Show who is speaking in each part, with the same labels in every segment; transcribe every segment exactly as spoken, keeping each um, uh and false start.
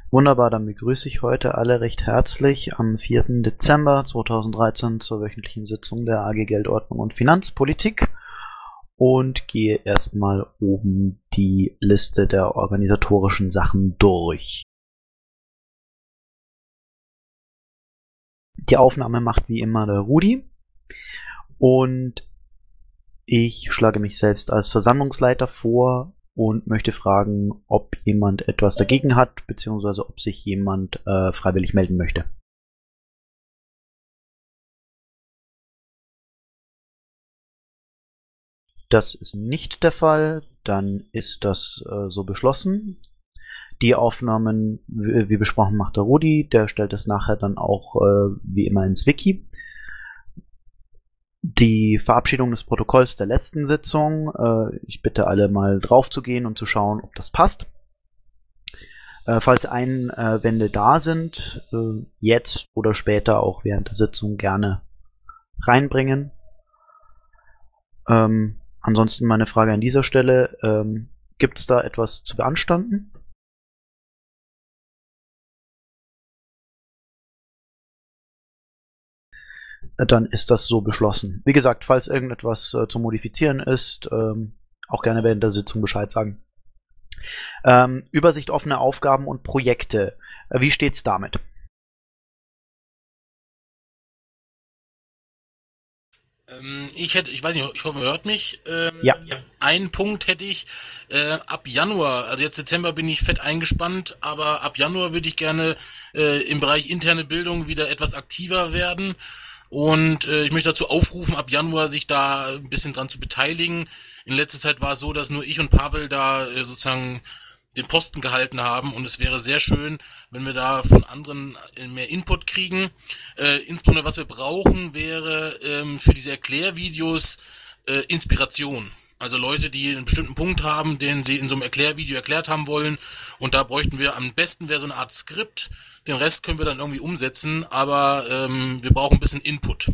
Speaker 1: Wunderbar, dann begrüße ich heute alle recht herzlich am vierten Dezember zweitausenddreizehn zur wöchentlichen Sitzung der A G Geldordnung und Finanzpolitik und gehe erstmal oben die Liste der organisatorischen Sachen durch. Die Aufnahme macht wie immer der Rudi und ich schlage mich selbst als Versammlungsleiter vor und möchte fragen, ob jemand etwas dagegen hat, beziehungsweise ob sich jemand äh, freiwillig melden möchte. Das ist nicht der Fall, dann ist das äh, so beschlossen. Die Aufnahmen, wie besprochen, macht der Rudi, der stellt es nachher dann auch äh, wie immer ins Wiki. Die Verabschiedung des Protokolls der letzten Sitzung. Äh, ich bitte alle mal drauf zu gehen und zu schauen, ob das passt. Äh, falls Einwände da sind, äh, jetzt oder später auch während der Sitzung gerne reinbringen. Ähm, ansonsten meine Frage an dieser Stelle. Ähm, Gibt es da etwas zu beanstanden? Dann ist das so beschlossen. Wie gesagt, falls irgendetwas äh, zu modifizieren ist, ähm, auch gerne während der Sitzung Bescheid sagen. Ähm, Übersicht offene Aufgaben und Projekte. Äh, wie steht's damit?
Speaker 2: Ähm, ich hätte, ich weiß nicht, ich hoffe, man hört mich. Ähm,
Speaker 1: Ja.
Speaker 2: ja. Einen Punkt hätte ich äh, ab Januar, also jetzt Dezember bin ich fett eingespannt, aber ab Januar würde ich gerne äh, im Bereich interne Bildung wieder etwas aktiver werden. Und äh, ich möchte dazu aufrufen, ab Januar sich da ein bisschen dran zu beteiligen. In letzter Zeit war es so, dass nur ich und Pavel da äh, sozusagen den Posten gehalten haben und es wäre sehr schön, wenn wir da von anderen mehr Input kriegen. Äh, insbesondere was wir brauchen, wäre ähm, für diese Erklärvideos äh, Inspiration. Also Leute, die einen bestimmten Punkt haben, den sie in so einem Erklärvideo erklärt haben wollen. Und da bräuchten wir am besten wäre so eine Art Skript. Den Rest können wir dann irgendwie umsetzen, aber ähm, wir brauchen ein bisschen Input.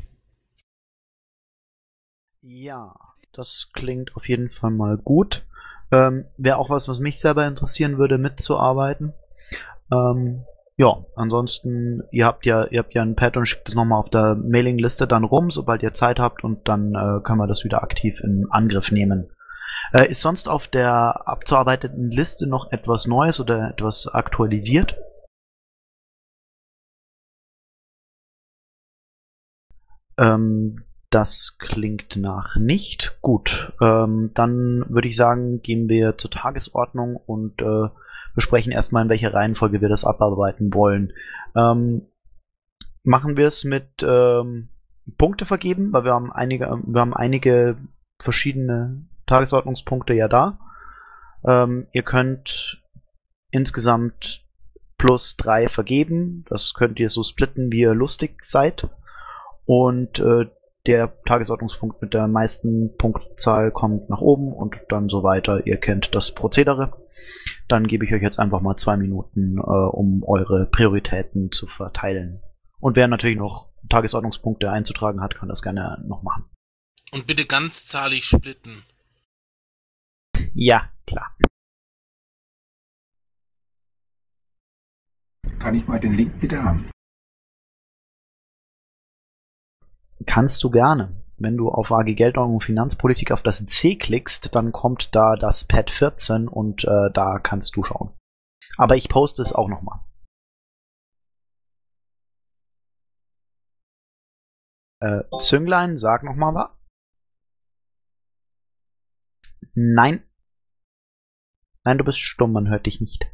Speaker 1: Ja, das klingt auf jeden Fall mal gut. Ähm, Wäre auch was, was mich selber interessieren würde, mitzuarbeiten. Ähm, ja, ansonsten, ihr habt ja, ihr habt ja ein Pad und schickt es nochmal auf der Mailingliste dann rum, sobald ihr Zeit habt und dann äh, können wir das wieder aktiv in Angriff nehmen. Äh, ist sonst auf der abzuarbeitenden Liste noch etwas Neues oder etwas aktualisiert? Ähm, Das klingt nach nicht. Gut, ähm, dann würde ich sagen, gehen wir zur Tagesordnung und äh, besprechen erstmal, in welcher Reihenfolge wir das abarbeiten wollen. Ähm, Machen wir es mit ähm, Punkte vergeben, weil wir haben einige, wir haben einige verschiedene Tagesordnungspunkte ja da. Ähm, ihr könnt insgesamt plus drei vergeben. Das könnt ihr so splitten, wie ihr lustig seid. Und äh, der Tagesordnungspunkt mit der meisten Punktzahl kommt nach oben und dann so weiter. Ihr kennt das Prozedere. Dann gebe ich euch jetzt einfach mal zwei Minuten, äh, um eure Prioritäten zu verteilen. Und wer natürlich noch Tagesordnungspunkte einzutragen hat, kann das gerne noch machen.
Speaker 2: Und bitte ganzzahlig splitten.
Speaker 1: Ja, klar.
Speaker 3: Kann ich mal den Link bitte haben?
Speaker 1: Kannst du gerne. Wenn du auf A G Geldordnung und Finanzpolitik auf das C klickst, dann kommt da das Pad vierzehn und äh, da kannst du schauen. Aber ich poste es auch nochmal. Äh, Zünglein, sag nochmal was. Nein. Nein, du bist stumm, man hört dich nicht.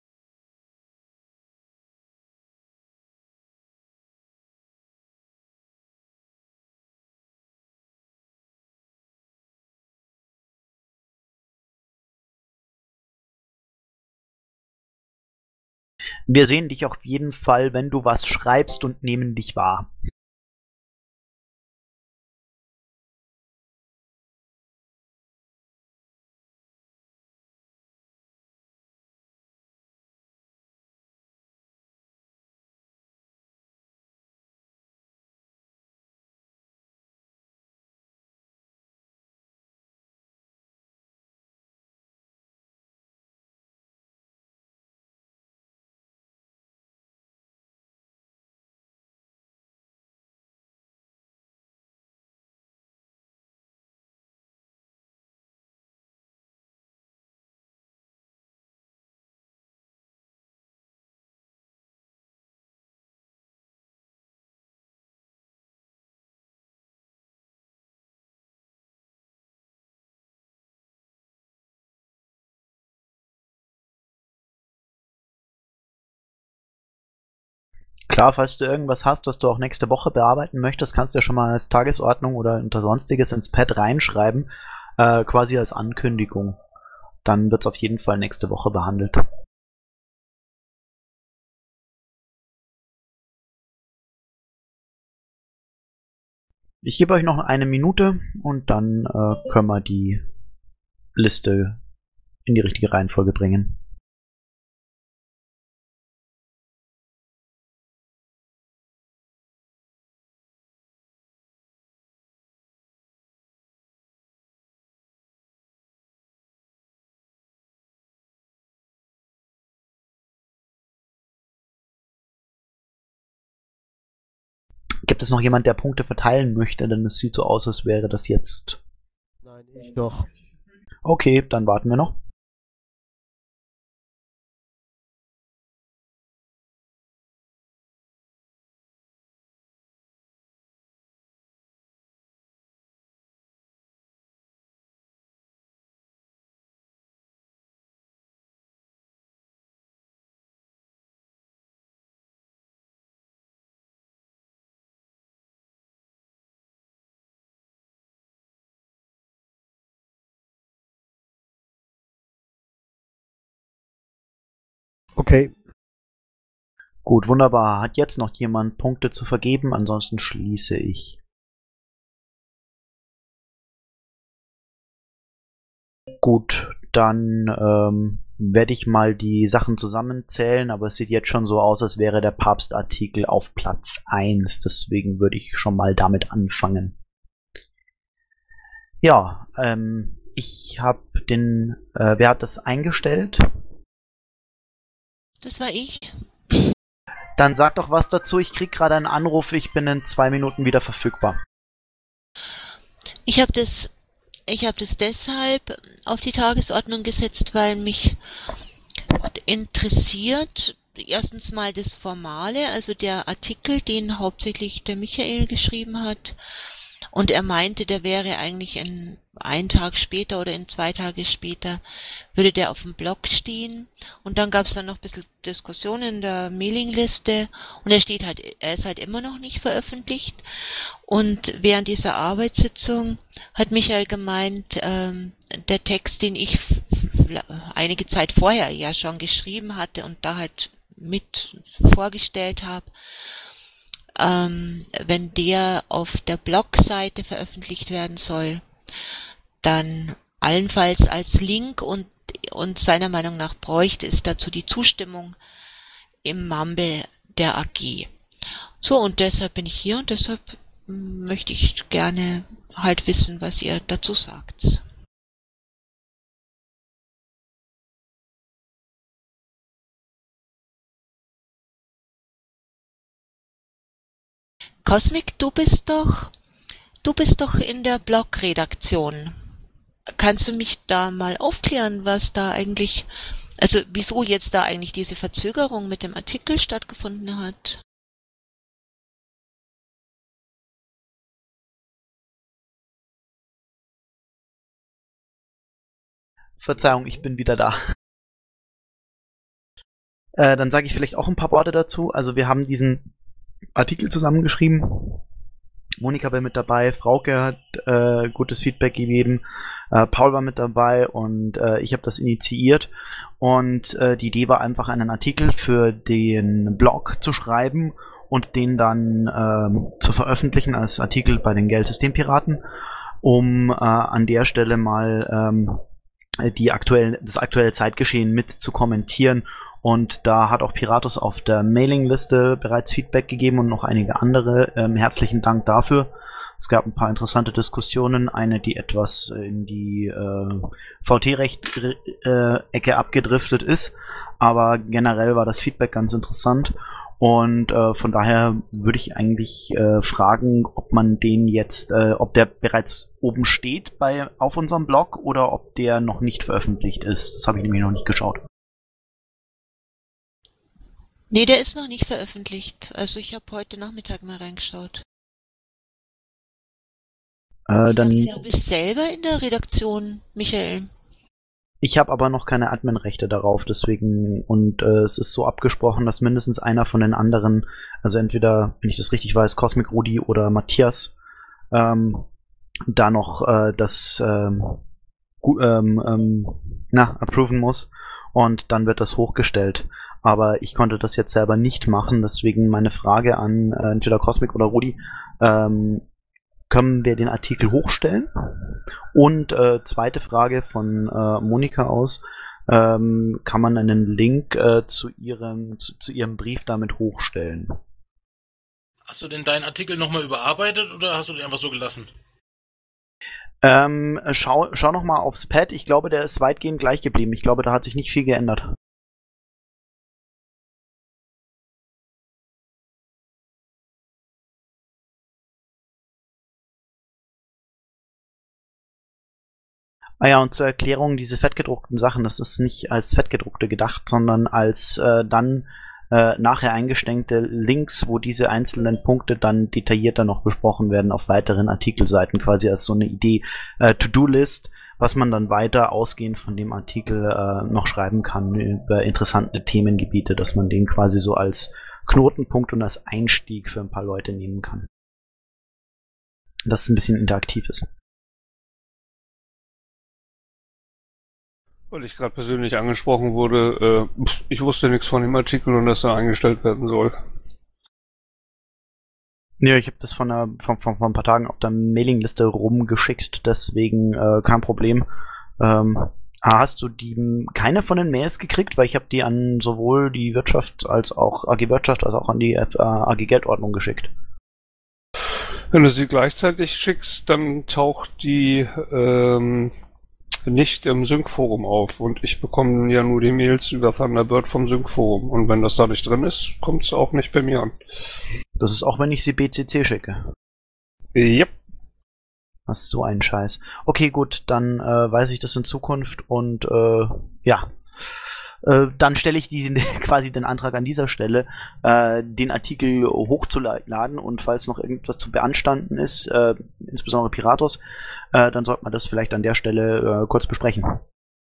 Speaker 1: Wir sehen dich auf jeden Fall, wenn du was schreibst und nehmen dich wahr. Klar, falls du irgendwas hast, was du auch nächste Woche bearbeiten möchtest, kannst du ja schon mal als Tagesordnung oder unter Sonstiges ins Pad reinschreiben, äh, quasi als Ankündigung. Dann wird es auf jeden Fall nächste Woche behandelt. Ich gebe euch noch eine Minute und dann äh, können wir die Liste in die richtige Reihenfolge bringen. Gibt es noch jemand, der Punkte verteilen möchte? Denn es sieht so aus, als wäre das jetzt...
Speaker 4: Nein, ich noch.
Speaker 1: Okay, dann warten wir noch.
Speaker 4: Okay.
Speaker 1: Gut, wunderbar. Hat jetzt noch jemand Punkte zu vergeben? Ansonsten schließe ich. Gut, dann ähm, werde ich mal die Sachen zusammenzählen, aber es sieht jetzt schon so aus, als wäre der Papstartikel auf Platz eins. Deswegen würde ich schon mal damit anfangen. Ja, ähm, ich habe den... Äh, wer hat das eingestellt?
Speaker 5: Das war ich.
Speaker 1: Dann sag doch was dazu. Ich krieg gerade einen Anruf. Ich bin in zwei Minuten wieder verfügbar.
Speaker 5: Ich habe das, ich habe das deshalb auf die Tagesordnung gesetzt, weil mich interessiert erstens mal das Formale, also der Artikel, den hauptsächlich der Michael geschrieben hat. Und er meinte, der wäre eigentlich in einen Tag später oder in zwei Tage später, würde der auf dem Blog stehen. Und dann gab es dann noch ein bisschen Diskussion in der Mailingliste. Und er steht halt, er ist halt immer noch nicht veröffentlicht. Und während dieser Arbeitssitzung hat Michael gemeint, ähm, der Text, den ich einige Zeit vorher ja schon geschrieben hatte und da halt mit vorgestellt habe, Ähm, wenn der auf der Blogseite veröffentlicht werden soll, dann allenfalls als Link und, und seiner Meinung nach bräuchte es dazu die Zustimmung im Mumble der A G. So, und deshalb bin ich hier und deshalb möchte ich gerne halt wissen, was ihr dazu sagt. Cosmic, du bist doch, du bist doch in der Blog-Redaktion. Kannst du mich da mal aufklären, was da eigentlich, also wieso jetzt da eigentlich diese Verzögerung mit dem Artikel stattgefunden hat?
Speaker 1: Verzeihung, ich bin wieder da. Äh, dann sage ich vielleicht auch ein paar Worte dazu. Also wir haben diesen Artikel zusammengeschrieben. Monika war mit dabei, Frauke hat äh, gutes Feedback gegeben, äh, Paul war mit dabei und äh, ich habe das initiiert. Und äh, die Idee war einfach, einen Artikel für den Blog zu schreiben und den dann ähm, zu veröffentlichen als Artikel bei den Geldsystempiraten, um äh, an der Stelle mal ähm, die aktuellen, das aktuelle Zeitgeschehen mit zu kommentieren. Und da hat auch Piratus auf der Mailingliste bereits Feedback gegeben und noch einige andere. Ähm, herzlichen Dank dafür. Es gab ein paar interessante Diskussionen. Eine, die etwas in die äh, V T-Recht-Ecke äh, abgedriftet ist. Aber generell war das Feedback ganz interessant. Und äh, von daher würde ich eigentlich äh, fragen, ob man den jetzt, äh, ob der bereits oben steht bei auf unserem Blog oder ob der noch nicht veröffentlicht ist. Das habe ich nämlich noch nicht geschaut.
Speaker 5: Nee, der ist noch nicht veröffentlicht. Also ich habe heute Nachmittag mal reingeschaut.
Speaker 1: Äh,
Speaker 5: Ich
Speaker 1: dann,
Speaker 5: dachte, du bist selber in der Redaktion, Michael.
Speaker 1: Ich habe aber noch keine Admin-Rechte darauf, deswegen, und äh, es ist so abgesprochen, dass mindestens einer von den anderen, also entweder, wenn ich das richtig weiß, Cosmic Rudi oder Matthias, ähm, da noch äh, das ähm, gu- ähm, ähm, na, approven muss, und dann wird das hochgestellt. Aber ich konnte das jetzt selber nicht machen, deswegen meine Frage an äh, entweder Cosmic oder Rudi, ähm, können wir den Artikel hochstellen? Und äh, zweite Frage von äh, Monika aus, ähm, kann man einen Link äh, zu ihrem zu, zu ihrem Brief damit hochstellen?
Speaker 2: Hast du denn deinen Artikel nochmal überarbeitet oder hast du den einfach so gelassen?
Speaker 1: Ähm, schau, schau noch mal aufs Pad. Ich glaube, der ist weitgehend gleich geblieben. Ich glaube, da hat sich nicht viel geändert. Ah ja, und zur Erklärung, diese fettgedruckten Sachen, das ist nicht als fettgedruckte gedacht, sondern als äh, dann äh, nachher eingesteckte Links, wo diese einzelnen Punkte dann detaillierter noch besprochen werden auf weiteren Artikelseiten, quasi als so eine Idee, äh, To-Do-List, was man dann weiter ausgehend von dem Artikel äh, noch schreiben kann über interessante Themengebiete, dass man den quasi so als Knotenpunkt und als Einstieg für ein paar Leute nehmen kann. Dass es ein bisschen interaktiv ist.
Speaker 6: Weil ich gerade persönlich angesprochen wurde, äh, ich wusste nichts von dem Artikel und dass er eingestellt werden soll.
Speaker 1: Ja, ich habe das von, einer, von, von, von ein paar Tagen auf der Mailingliste rumgeschickt, deswegen äh, kein Problem. Ähm, hast du die keine von den Mails gekriegt? Weil ich habe die an sowohl die Wirtschaft als auch A G Wirtschaft als auch an die äh, A G Geldordnung geschickt.
Speaker 6: Wenn du sie gleichzeitig schickst, dann taucht die ähm, nicht im Sync-Forum auf und ich bekomme ja nur die Mails über Thunderbird vom Sync-Forum und wenn das da nicht drin ist, kommt es auch nicht bei mir an.
Speaker 1: Das ist auch, wenn ich sie B C C schicke.
Speaker 6: Yep.
Speaker 1: Das ist so ein Scheiß. Okay, gut, dann äh, weiß ich das in Zukunft und äh, ja. Äh, dann stelle ich diesen, quasi den Antrag an dieser Stelle, äh, den Artikel hochzuladen und falls noch irgendwas zu beanstanden ist, äh, insbesondere Piratos, äh, dann sollte man das vielleicht an der Stelle äh, kurz besprechen.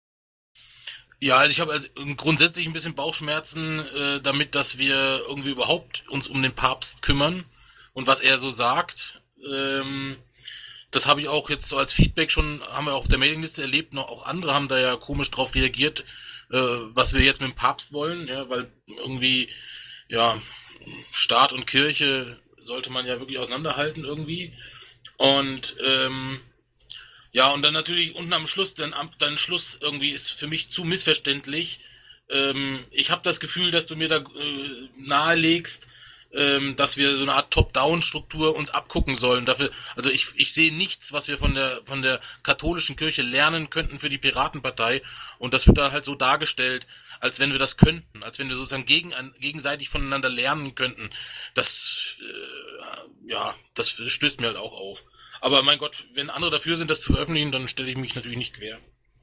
Speaker 2: Ja, also ich habe also grundsätzlich ein bisschen Bauchschmerzen äh, damit, dass wir irgendwie überhaupt uns um den Papst kümmern und was er so sagt. Ähm, das habe ich auch jetzt so als Feedback schon, haben wir auf der Mailingliste erlebt, noch auch andere haben da ja komisch drauf reagiert, äh, was wir jetzt mit dem Papst wollen, ja, weil irgendwie, ja, Staat und Kirche sollte man ja wirklich auseinanderhalten irgendwie. Und ähm, ja, und dann natürlich unten am Schluss, dann am dann Schluss irgendwie ist für mich zu missverständlich. Ähm, ich habe das Gefühl, dass du mir da äh, nahelegst, ähm, dass wir so eine Art Top-Down-Struktur uns abgucken sollen. Dafür, also ich ich sehe nichts, was wir von der von der katholischen Kirche lernen könnten für die Piratenpartei. Und das wird da halt so dargestellt, als wenn wir das könnten, als wenn wir sozusagen gegen, gegenseitig voneinander lernen könnten. Das, äh, ja, das stößt mir halt auch auf. Aber mein Gott, wenn andere dafür sind, das zu veröffentlichen, dann stelle ich mich natürlich nicht quer.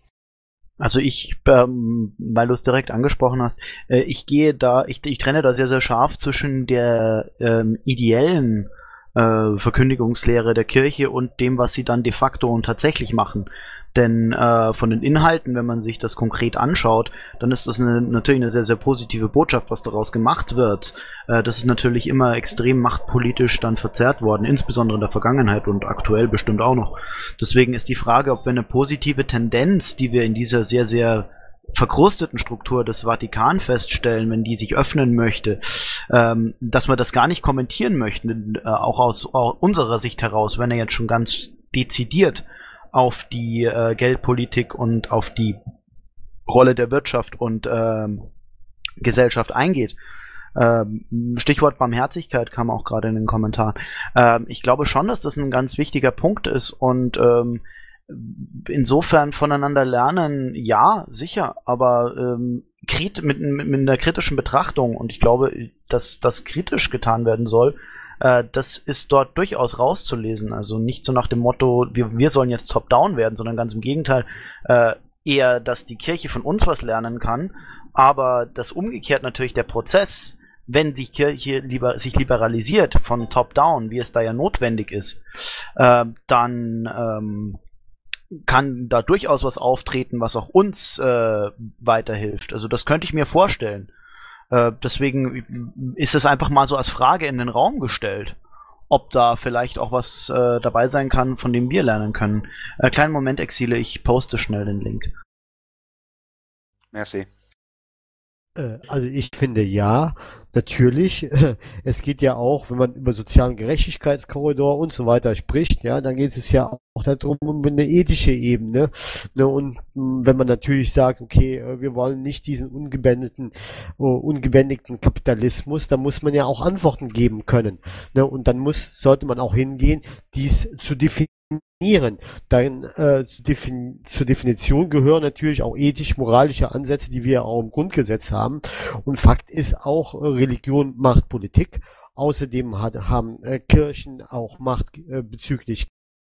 Speaker 1: Also ich, ähm, weil du es direkt angesprochen hast, äh, ich gehe da, ich, ich trenne da sehr, sehr scharf zwischen der ähm, ideellen äh, Verkündigungslehre der Kirche und dem, was sie dann de facto und tatsächlich machen. Denn äh, von den Inhalten, wenn man sich das konkret anschaut, dann ist das eine, natürlich eine sehr, sehr positive Botschaft, was daraus gemacht wird. Äh, das ist natürlich immer extrem machtpolitisch dann verzerrt worden, insbesondere in der Vergangenheit und aktuell bestimmt auch noch. Deswegen ist die Frage, ob wir eine positive Tendenz, die wir in dieser sehr, sehr verkrusteten Struktur des Vatikan feststellen, wenn die sich öffnen möchte, ähm, dass wir das gar nicht kommentieren möchten, äh, auch aus auch unserer Sicht heraus, wenn er jetzt schon ganz dezidiert auf die äh, Geldpolitik und auf die Rolle der Wirtschaft und ähm, Gesellschaft eingeht. Ähm, Stichwort Barmherzigkeit kam auch gerade in den Kommentaren. Ähm, ich glaube schon, dass das ein ganz wichtiger Punkt ist und ähm, insofern voneinander lernen, ja, sicher, aber ähm, krit mit, mit, mit einer kritischen Betrachtung und ich glaube, dass das kritisch getan werden soll, äh, das ist dort durchaus rauszulesen. Also nicht so nach dem Motto, wir, wir sollen jetzt top-down werden, sondern ganz im Gegenteil, äh, eher, dass die Kirche von uns was lernen kann, aber das umgekehrt natürlich der Prozess, wenn sich Kirche lieber, sich liberalisiert von top-down, wie es da ja notwendig ist, äh, dann ähm, kann da durchaus was auftreten, was auch uns äh, weiterhilft. Also das könnte ich mir vorstellen. Äh, deswegen ist es einfach mal so als Frage in den Raum gestellt, ob da vielleicht auch was äh, dabei sein kann, von dem wir lernen können. Äh, kleinen Moment, Exile, ich poste schnell den Link.
Speaker 7: Merci.
Speaker 4: Äh, Also ich finde ja, natürlich. Es geht ja auch, wenn man über sozialen Gerechtigkeitskorridor und so weiter spricht, ja, dann geht es ja auch darum, um eine ethische Ebene. Ne, und mh, wenn man natürlich sagt, okay, äh, wir wollen nicht diesen ungebändigten, äh, ungebändigten Kapitalismus, dann muss man ja auch Antworten geben können. Ne, und dann muss, sollte man auch hingehen, dies zu definieren. Dann äh, zu defin zur Definition gehören natürlich auch ethisch-moralische Ansätze, die wir auch im Grundgesetz haben. Und Fakt ist auch, äh, Religion macht Politik. Außerdem hat, haben äh, Kirchen auch Macht äh, bezüglich.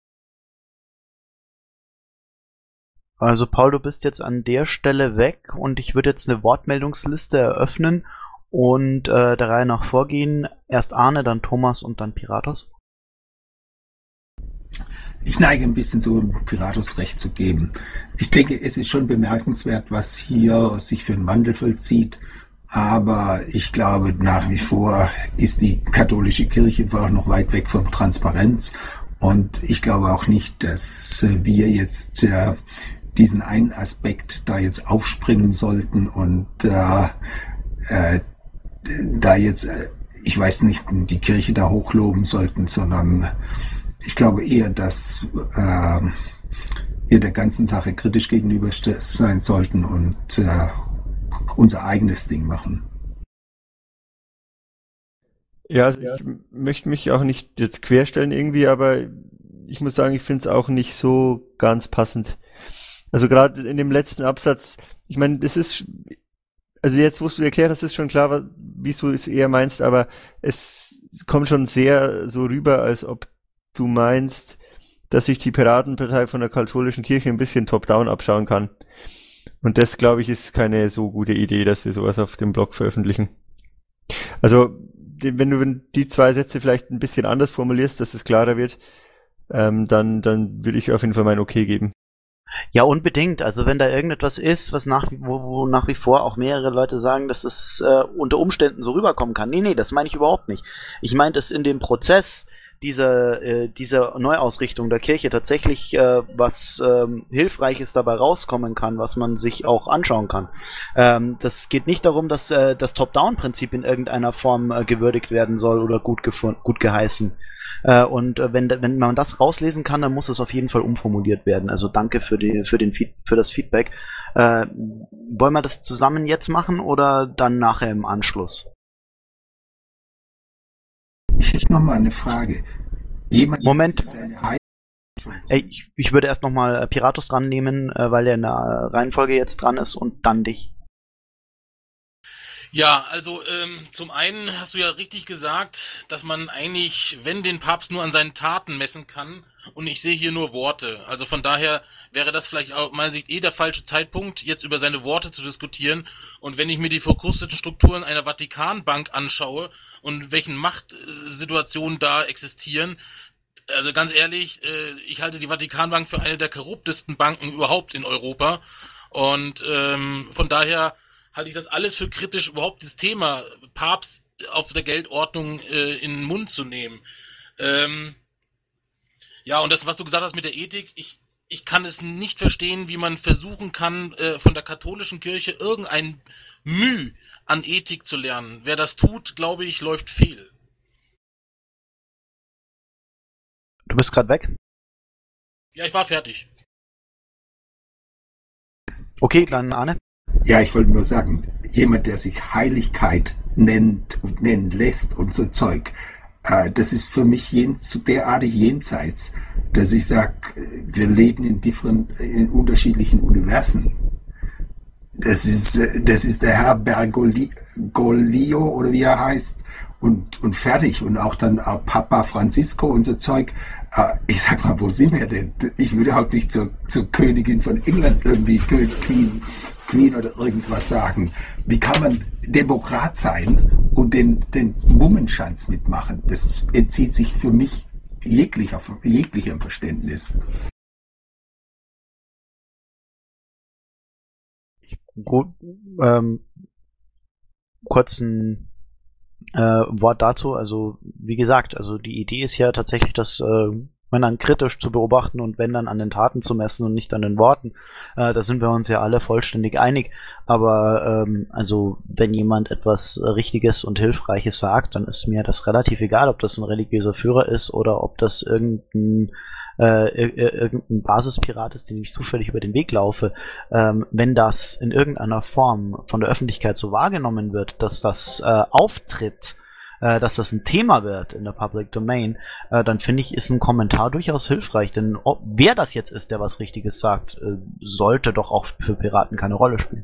Speaker 1: Also Paul, du bist jetzt an der Stelle weg und ich würde jetzt eine Wortmeldungsliste eröffnen und äh, der Reihe nach vorgehen. Erst Arne, dann Thomas und dann Piratos.
Speaker 3: Ich neige ein bisschen so, Piratos recht zu geben. Ich denke, es ist schon bemerkenswert, was hier sich für einen Wandel vollzieht. Aber ich glaube, nach wie vor ist die katholische Kirche auch noch weit weg von Transparenz. Und ich glaube auch nicht, dass wir jetzt äh, diesen einen Aspekt da jetzt aufspringen sollten und äh, äh, da jetzt, äh, ich weiß nicht, die Kirche da hochloben sollten, sondern ich glaube eher, dass äh, wir der ganzen Sache kritisch gegenüber sein sollten und äh, unser eigenes Ding machen.
Speaker 8: Ja, also ich m- möchte mich auch nicht jetzt querstellen irgendwie, aber ich muss sagen, ich finde es auch nicht so ganz passend. Also gerade in dem letzten Absatz, ich meine, das ist, also jetzt, wo du erklärt hast, ist schon klar, wa- wie du es eher meinst, aber es kommt schon sehr so rüber, als ob du meinst, dass sich die Piratenpartei von der katholischen Kirche ein bisschen top-down abschauen kann. Und das, glaube ich, ist keine so gute Idee, dass wir sowas auf dem Blog veröffentlichen. Also, die- wenn du wenn die zwei Sätze vielleicht ein bisschen anders formulierst, dass es klarer wird, ähm, dann, dann würde ich auf jeden Fall mein Okay geben.
Speaker 1: Ja, unbedingt. Also wenn da irgendetwas ist, was nach, wo, wo nach wie vor auch mehrere Leute sagen, dass es äh, unter Umständen so rüberkommen kann. Nee, nee, das meine ich überhaupt nicht. Ich meine, dass in dem Prozess dieser, äh, dieser Neuausrichtung der Kirche tatsächlich äh, was ähm, Hilfreiches dabei rauskommen kann, was man sich auch anschauen kann. Ähm, das geht nicht darum, dass äh, das Top-Down-Prinzip in irgendeiner Form äh, gewürdigt werden soll oder gut, gut geheißen. Äh, und äh, wenn, wenn man das rauslesen kann, dann muss es auf jeden Fall umformuliert werden. Also danke für, die, für, den Feed, für das Feedback. Äh, wollen wir das zusammen jetzt machen oder dann nachher im Anschluss?
Speaker 3: Ich hätte noch mal eine Frage. Jemand
Speaker 1: Moment.
Speaker 3: seine Heil-
Speaker 1: Ey, ich, ich würde erst nochmal Piratus dran nehmen, äh, weil der in der Reihenfolge jetzt dran ist und dann dich.
Speaker 2: Ja, also ähm, zum einen hast du ja richtig gesagt, dass man eigentlich, wenn den Papst nur an seinen Taten messen kann, und ich sehe hier nur Worte. Also von daher wäre das vielleicht aus meiner Sicht eh der falsche Zeitpunkt, jetzt über seine Worte zu diskutieren. Und wenn ich mir die verkrusteten Strukturen einer Vatikanbank anschaue und welchen Machtsituationen da existieren, also ganz ehrlich, äh, ich halte die Vatikanbank für eine der korruptesten Banken überhaupt in Europa. Und ähm, von daher halte ich das alles für kritisch, überhaupt das Thema Papst auf der Geldordnung äh, in den Mund zu nehmen. Ähm, ja, und das, was du gesagt hast mit der Ethik, ich, ich kann es nicht verstehen, wie man versuchen kann, äh, von der katholischen Kirche irgendein Mühe an Ethik zu lernen. Wer das tut, glaube ich, läuft fehl.
Speaker 1: Du bist gerade weg?
Speaker 2: Ja, ich war fertig.
Speaker 1: Okay, dann Arne.
Speaker 3: Ja, ich wollte nur sagen, jemand, der sich Heiligkeit nennt und nennen lässt und so Zeug, äh, das ist für mich jen, so derartig jenseits, dass ich sage, wir leben in, different, in unterschiedlichen Universen. Das ist, das ist der Herr Bergoglio oder wie er heißt und, und fertig. Und auch dann auch Papa Francisco und so Zeug. Äh, ich sag mal, wo sind wir denn? Ich würde auch nicht zur, zur Königin von England irgendwie Queen, Queen oder irgendwas sagen. Wie kann man Demokrat sein und den, den Mummenschanz mitmachen? Das entzieht sich für mich jeglicher, jeglichem Verständnis.
Speaker 1: gut, ähm, kurzen äh, Wort dazu. Also wie gesagt, also die Idee ist ja tatsächlich, dass äh, man dann kritisch zu beobachten und wenn dann an den Taten zu messen und nicht an den Worten. Äh, da sind wir uns ja alle vollständig einig. Aber ähm, also wenn jemand etwas Richtiges und Hilfreiches sagt, dann ist mir das relativ egal, ob das ein religiöser Führer ist oder ob das irgendein äh, irgendein Basispirat ist, den ich zufällig über den Weg laufe. Ähm, wenn das in irgendeiner Form von der Öffentlichkeit so wahrgenommen wird, dass das äh, auftritt, äh, dass das ein Thema wird in der Public Domain, äh, dann finde ich, ist ein Kommentar durchaus hilfreich. Denn ob, wer das jetzt ist, der was Richtiges sagt, äh, sollte doch auch für Piraten keine Rolle spielen.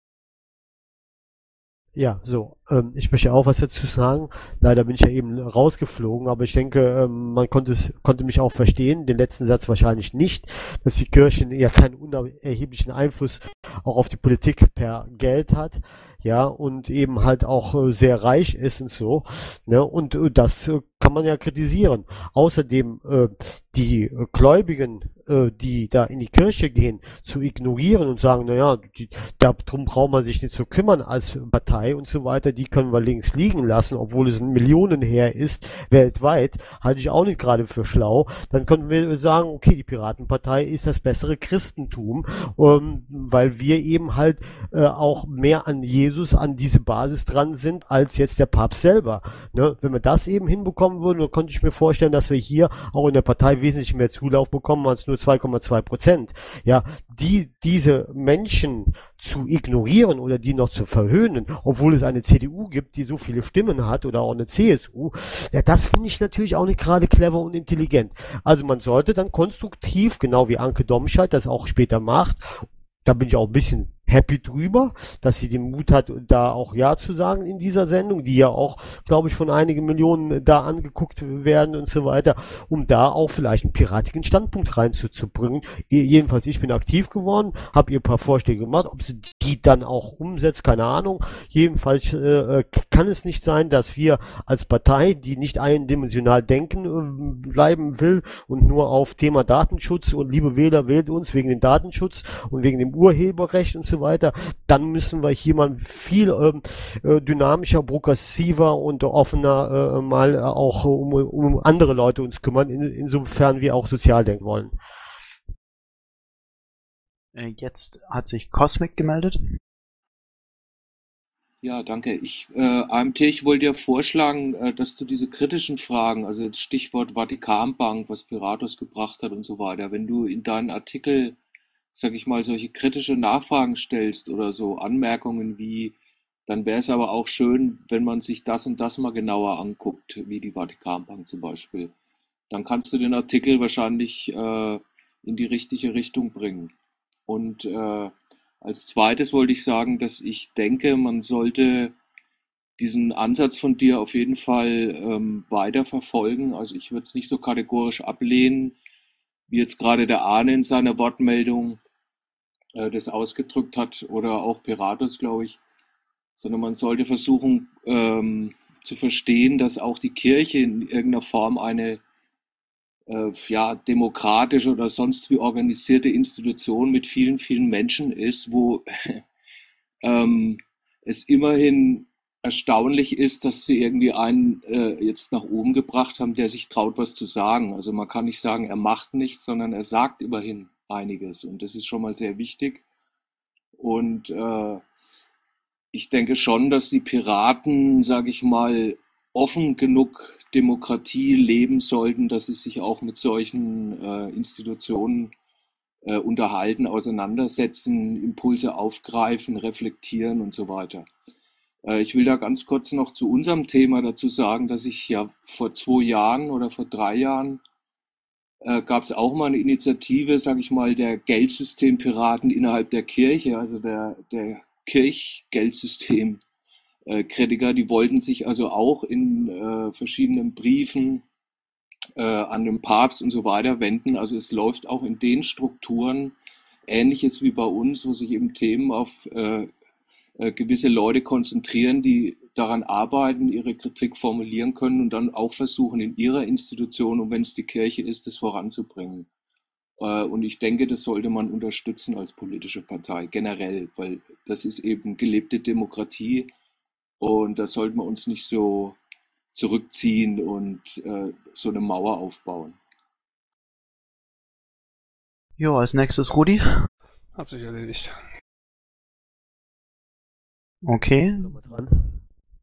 Speaker 4: Ja, so. Ähm, ich möchte auch was dazu sagen. Leider bin ich ja eben rausgeflogen, aber ich denke, ähm, man konnte es, konnte mich auch verstehen. Den letzten Satz wahrscheinlich nicht, dass die Kirche ja keinen unerheblichen Einfluss auch auf die Politik per Geld hat. Ja, und eben halt auch äh, sehr reich ist und so. Ne? Und äh, das äh, kann man ja kritisieren. Außerdem äh, die äh, Gläubigen, äh, die da in die Kirche gehen, zu ignorieren und sagen, naja, die, darum braucht man sich nicht zu kümmern als Partei und so weiter, die können wir links liegen lassen, obwohl es ein Millionenheer ist, weltweit, halte ich auch nicht gerade für schlau. Dann können wir sagen, okay, die Piratenpartei ist das bessere Christentum, ähm, weil wir eben halt äh, auch mehr an Jesus, an diese Basis dran sind, als jetzt der Papst selber. Ne? Wenn wir das eben hinbekommen würden, dann konnte ich mir vorstellen, dass wir hier auch in der Partei wesentlich mehr Zulauf bekommen als nur zwei Komma zwei Prozent. Ja, die, diese Menschen zu ignorieren oder die noch zu verhöhnen, obwohl es eine C D U gibt, die so viele Stimmen hat oder auch eine C S U, ja, das finde ich natürlich auch nicht gerade clever und intelligent. Also man sollte dann konstruktiv, genau wie Anke Domscheit das auch später macht, da bin ich auch ein bisschen happy drüber, dass sie den Mut hat, da auch Ja zu sagen in dieser Sendung, die ja auch, glaube ich, von einigen Millionen da angeguckt werden und so weiter, um da auch vielleicht einen piratigen Standpunkt reinzubringen. Jedenfalls, ich bin aktiv geworden, habe ihr ein paar Vorschläge gemacht, ob sie die dann auch umsetzt, keine Ahnung. Jedenfalls äh, kann es nicht sein, dass wir als Partei, die nicht eindimensional denken äh, bleiben will und nur auf Thema Datenschutz und liebe Wähler, wählt uns wegen dem Datenschutz und wegen dem Urheberrecht und so weiter, dann müssen wir hier mal viel ähm, äh, dynamischer, progressiver und offener äh, mal auch um, um andere Leute uns kümmern, in, insofern wir auch sozial denken wollen.
Speaker 1: Jetzt hat sich Cosmic gemeldet.
Speaker 7: Ja, danke. Ich, äh, A M T, ich wollte dir vorschlagen, äh, dass du diese kritischen Fragen, also jetzt Stichwort Vatikanbank, was Piratus gebracht hat und so weiter, wenn du in deinen Artikel, sag ich mal, solche kritische Nachfragen stellst oder so Anmerkungen wie, dann wäre es aber auch schön, wenn man sich das und das mal genauer anguckt, wie die Vatikanbank zum Beispiel. Dann kannst du den Artikel wahrscheinlich äh, in die richtige Richtung bringen. Und äh, als zweites wollte ich sagen, dass ich denke, man sollte diesen Ansatz von dir auf jeden Fall ähm, weiter verfolgen. Also ich würde es nicht so kategorisch ablehnen, wie jetzt gerade der Arne in seiner Wortmeldung äh, das ausgedrückt hat oder auch Piratus, glaube ich, sondern man sollte versuchen ähm, zu verstehen, dass auch die Kirche in irgendeiner Form eine äh, ja, demokratische oder sonst wie organisierte Institution mit vielen, vielen Menschen ist, wo ähm, es immerhin erstaunlich ist, dass sie irgendwie einen äh, jetzt nach oben gebracht haben, der sich traut, was zu sagen. Also man kann nicht sagen, er macht nichts, sondern er sagt immerhin einiges. Und das ist schon mal sehr wichtig. Und äh, ich denke schon, dass die Piraten, sage ich mal, offen genug Demokratie leben sollten, dass sie sich auch mit solchen äh, Institutionen äh, unterhalten, auseinandersetzen, Impulse aufgreifen, reflektieren und so weiter. Äh, ich will da ganz kurz noch zu unserem Thema dazu sagen, dass ich ja vor zwei Jahren oder vor drei Jahren äh, gab es auch mal eine Initiative, sage ich mal, der Geldsystempiraten innerhalb der Kirche, also der, der Kirchgeldsystem. Äh, Kritiker, die wollten sich also auch in äh, verschiedenen Briefen äh, an den Papst und so weiter wenden. Also es läuft auch in den Strukturen Ähnliches wie bei uns, wo sich eben Themen auf äh, äh, gewisse Leute konzentrieren, die daran arbeiten, ihre Kritik formulieren können und dann auch versuchen, in ihrer Institution, und wenn es die Kirche ist, das voranzubringen. Äh, und ich denke, das sollte man unterstützen als politische Partei generell, weil das ist eben gelebte Demokratie und da sollten wir uns nicht so zurückziehen und äh, so eine Mauer aufbauen.
Speaker 1: Jo, als nächstes Rudi.
Speaker 6: Hat sich erledigt.
Speaker 1: Okay.
Speaker 4: Nochmal dran.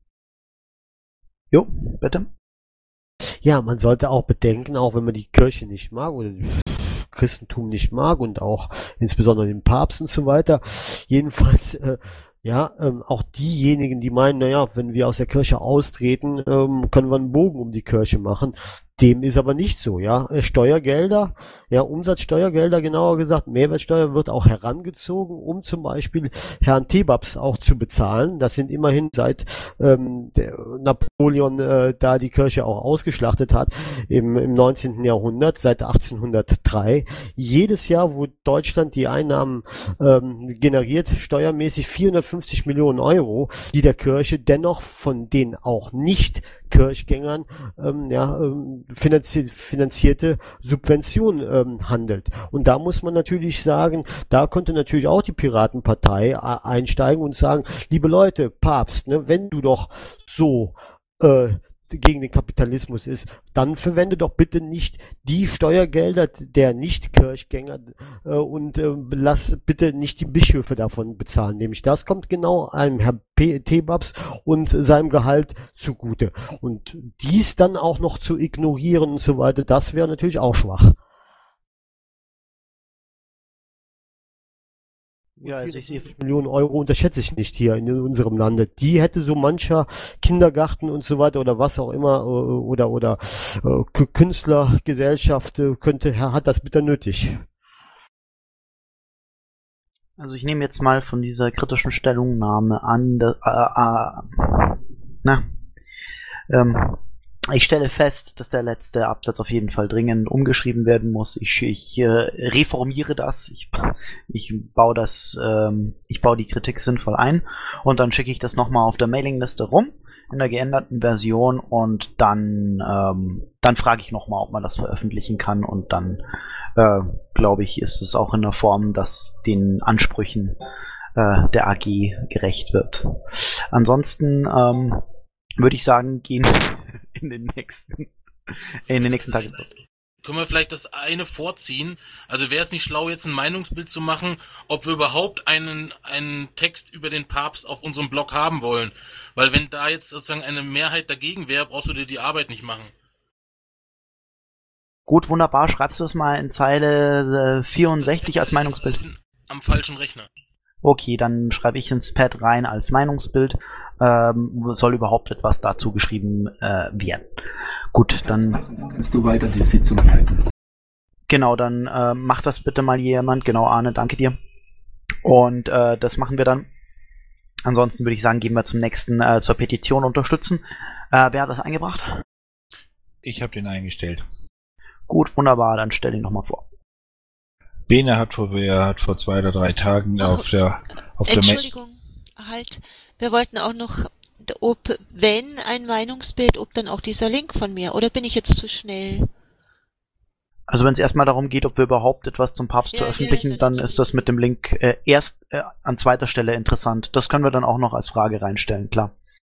Speaker 1: Jo, bitte.
Speaker 4: Ja, man sollte auch bedenken, auch wenn man die Kirche nicht mag oder das Christentum nicht mag und auch insbesondere den Papst und so weiter, jedenfalls, äh, ja, ähm, auch diejenigen, die meinen, naja, wenn wir aus der Kirche austreten, ähm, können wir einen Bogen um die Kirche machen. Dem ist aber nicht so, ja. Äh, Steuergelder, ja, Umsatzsteuergelder genauer gesagt, Mehrwertsteuer wird auch herangezogen, um zum Beispiel Herrn Thebabs auch zu bezahlen. Das sind immerhin seit ähm, der Napoleon äh, da die Kirche auch ausgeschlachtet hat im, im neunzehnten Jahrhundert, seit achtzehnhundertdrei. Jedes Jahr, wo Deutschland die Einnahmen ähm, generiert, steuermäßig vierhundertfünfzig Millionen Euro, die der Kirche dennoch von den auch nicht Kirchgängern ähm, ja, ähm, finanzi finanzierte Subvention ähm, handelt. Und da muss man natürlich sagen, da könnte natürlich auch die Piratenpartei äh, einsteigen und sagen, liebe Leute, Papst, ne, wenn du doch so äh, gegen den Kapitalismus ist, dann verwende doch bitte nicht die Steuergelder der Nicht-Kirchgänger äh, und äh, lass bitte nicht die Bischöfe davon bezahlen. Nämlich das kommt genau einem Herrn Thebabs und seinem Gehalt zugute. Und dies dann auch noch zu ignorieren und so weiter, das wäre natürlich auch schwach. Ja, also ich sehe Millionen Euro unterschätze ich nicht hier in unserem Lande. Die hätte so mancher Kindergarten und so weiter oder was auch immer oder oder äh, Künstlergesellschaft könnte hat das bitte nötig.
Speaker 1: Also ich nehme jetzt mal von dieser kritischen Stellungnahme an, dass, äh, äh, na, ähm, ich stelle fest, dass der letzte Absatz auf jeden Fall dringend umgeschrieben werden muss. Ich, ich äh, reformiere das, ich, ich baue das, ähm, ich baue die Kritik sinnvoll ein und dann schicke ich das nochmal auf der Mailingliste rum in der geänderten Version und dann, ähm, dann frage ich nochmal, ob man das veröffentlichen kann und dann äh, glaube ich, ist es auch in der Form, dass den Ansprüchen äh, der A G gerecht wird. Ansonsten ähm, würde ich sagen, gehen in den nächsten, in den nächsten Tagen.
Speaker 2: Können wir vielleicht das eine vorziehen? Also wäre es nicht schlau, jetzt ein Meinungsbild zu machen, ob wir überhaupt einen, einen Text über den Papst auf unserem Blog haben wollen? Weil wenn da jetzt sozusagen eine Mehrheit dagegen wäre, brauchst du dir die Arbeit nicht machen.
Speaker 1: Gut, wunderbar. Schreibst du es mal in Zeile äh, vierundsechzig als Meinungsbild?
Speaker 2: Am falschen Rechner.
Speaker 1: Okay, dann schreibe ich ins Pad rein als Meinungsbild. Ähm, soll überhaupt etwas dazu geschrieben äh, werden. Gut, dann
Speaker 3: kannst du weiter die Sitzung leiten.
Speaker 1: Genau, dann äh, macht das bitte mal jemand. Genau, Arne, danke dir. Und äh, das machen wir dann. Ansonsten würde ich sagen, gehen wir zum nächsten, äh, zur Petition unterstützen. Äh, wer hat das eingebracht?
Speaker 9: Ich habe den eingestellt.
Speaker 1: Gut, wunderbar, dann stell ihn nochmal vor.
Speaker 9: Bene hat vor, er hat vor zwei oder drei Tagen
Speaker 5: Oh,
Speaker 9: auf der auf
Speaker 5: Entschuldigung, halt. Wir wollten auch noch, ob, wenn ein Meinungsbild, ob dann auch dieser Link von mir, oder bin ich jetzt zu schnell?
Speaker 1: Also wenn es erstmal darum geht, ob wir überhaupt etwas zum Papst
Speaker 5: Ja,
Speaker 1: veröffentlichen,
Speaker 5: ja,
Speaker 1: dann
Speaker 5: natürlich.
Speaker 1: ist das mit dem Link äh, erst äh, an zweiter Stelle interessant. Das können wir dann auch noch als Frage reinstellen, klar.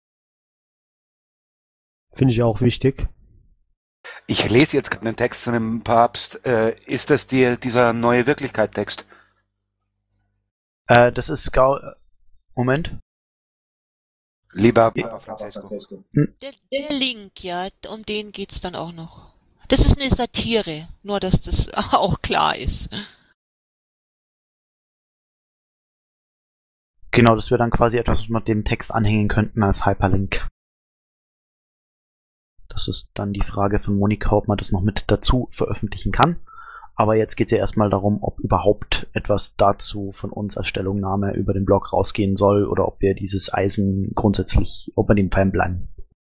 Speaker 4: Finde ich auch wichtig.
Speaker 10: Ich lese jetzt gerade einen Text von dem Papst. Äh, ist das die, dieser neue Wirklichkeit-Text?
Speaker 1: Äh, das ist Gau... äh, Moment.
Speaker 10: Lieber Papa Francesco.
Speaker 5: Der, der Link, ja, um den geht's dann auch noch. Das ist eine Satire, nur dass das auch klar ist.
Speaker 1: Genau, das wäre dann quasi etwas, was wir dem Text anhängen könnten als Hyperlink. Das ist dann die Frage von Monika, ob man das noch mit dazu veröffentlichen kann. Aber jetzt geht es ja erstmal darum, ob überhaupt etwas dazu von uns als Stellungnahme über den Blog rausgehen soll oder ob wir dieses Eisen grundsätzlich, ob wir dem Fan bleiben.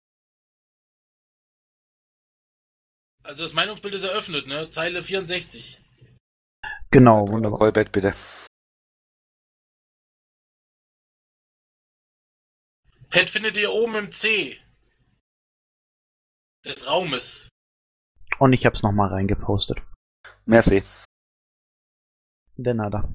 Speaker 2: Also das Meinungsbild ist eröffnet, ne? Zeile vierundsechzig.
Speaker 1: Genau, wunderbar.
Speaker 10: Rollbett, bitte.
Speaker 2: Pad findet ihr oben im C des Raumes.
Speaker 1: Und ich habe es nochmal reingepostet.
Speaker 10: Merci.
Speaker 1: De nada.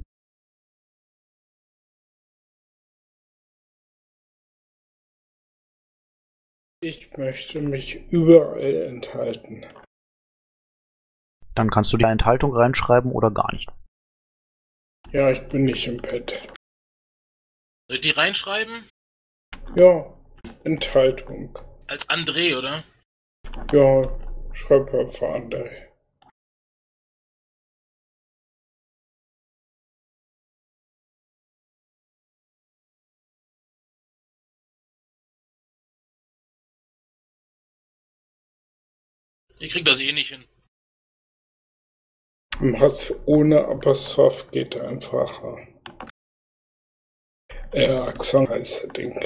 Speaker 11: Ich möchte mich überall enthalten.
Speaker 1: Dann kannst du die Enthaltung reinschreiben oder gar nicht.
Speaker 11: Ja, ich bin nicht im Pad.
Speaker 2: Soll ich die reinschreiben?
Speaker 11: Ja, Enthaltung.
Speaker 2: Als André, oder?
Speaker 11: Ja, schreib einfach André.
Speaker 2: Ich krieg das eh nicht hin.
Speaker 11: Mach's ohne Apostroph geht einfacher. Äh, Axon heißt das Ding.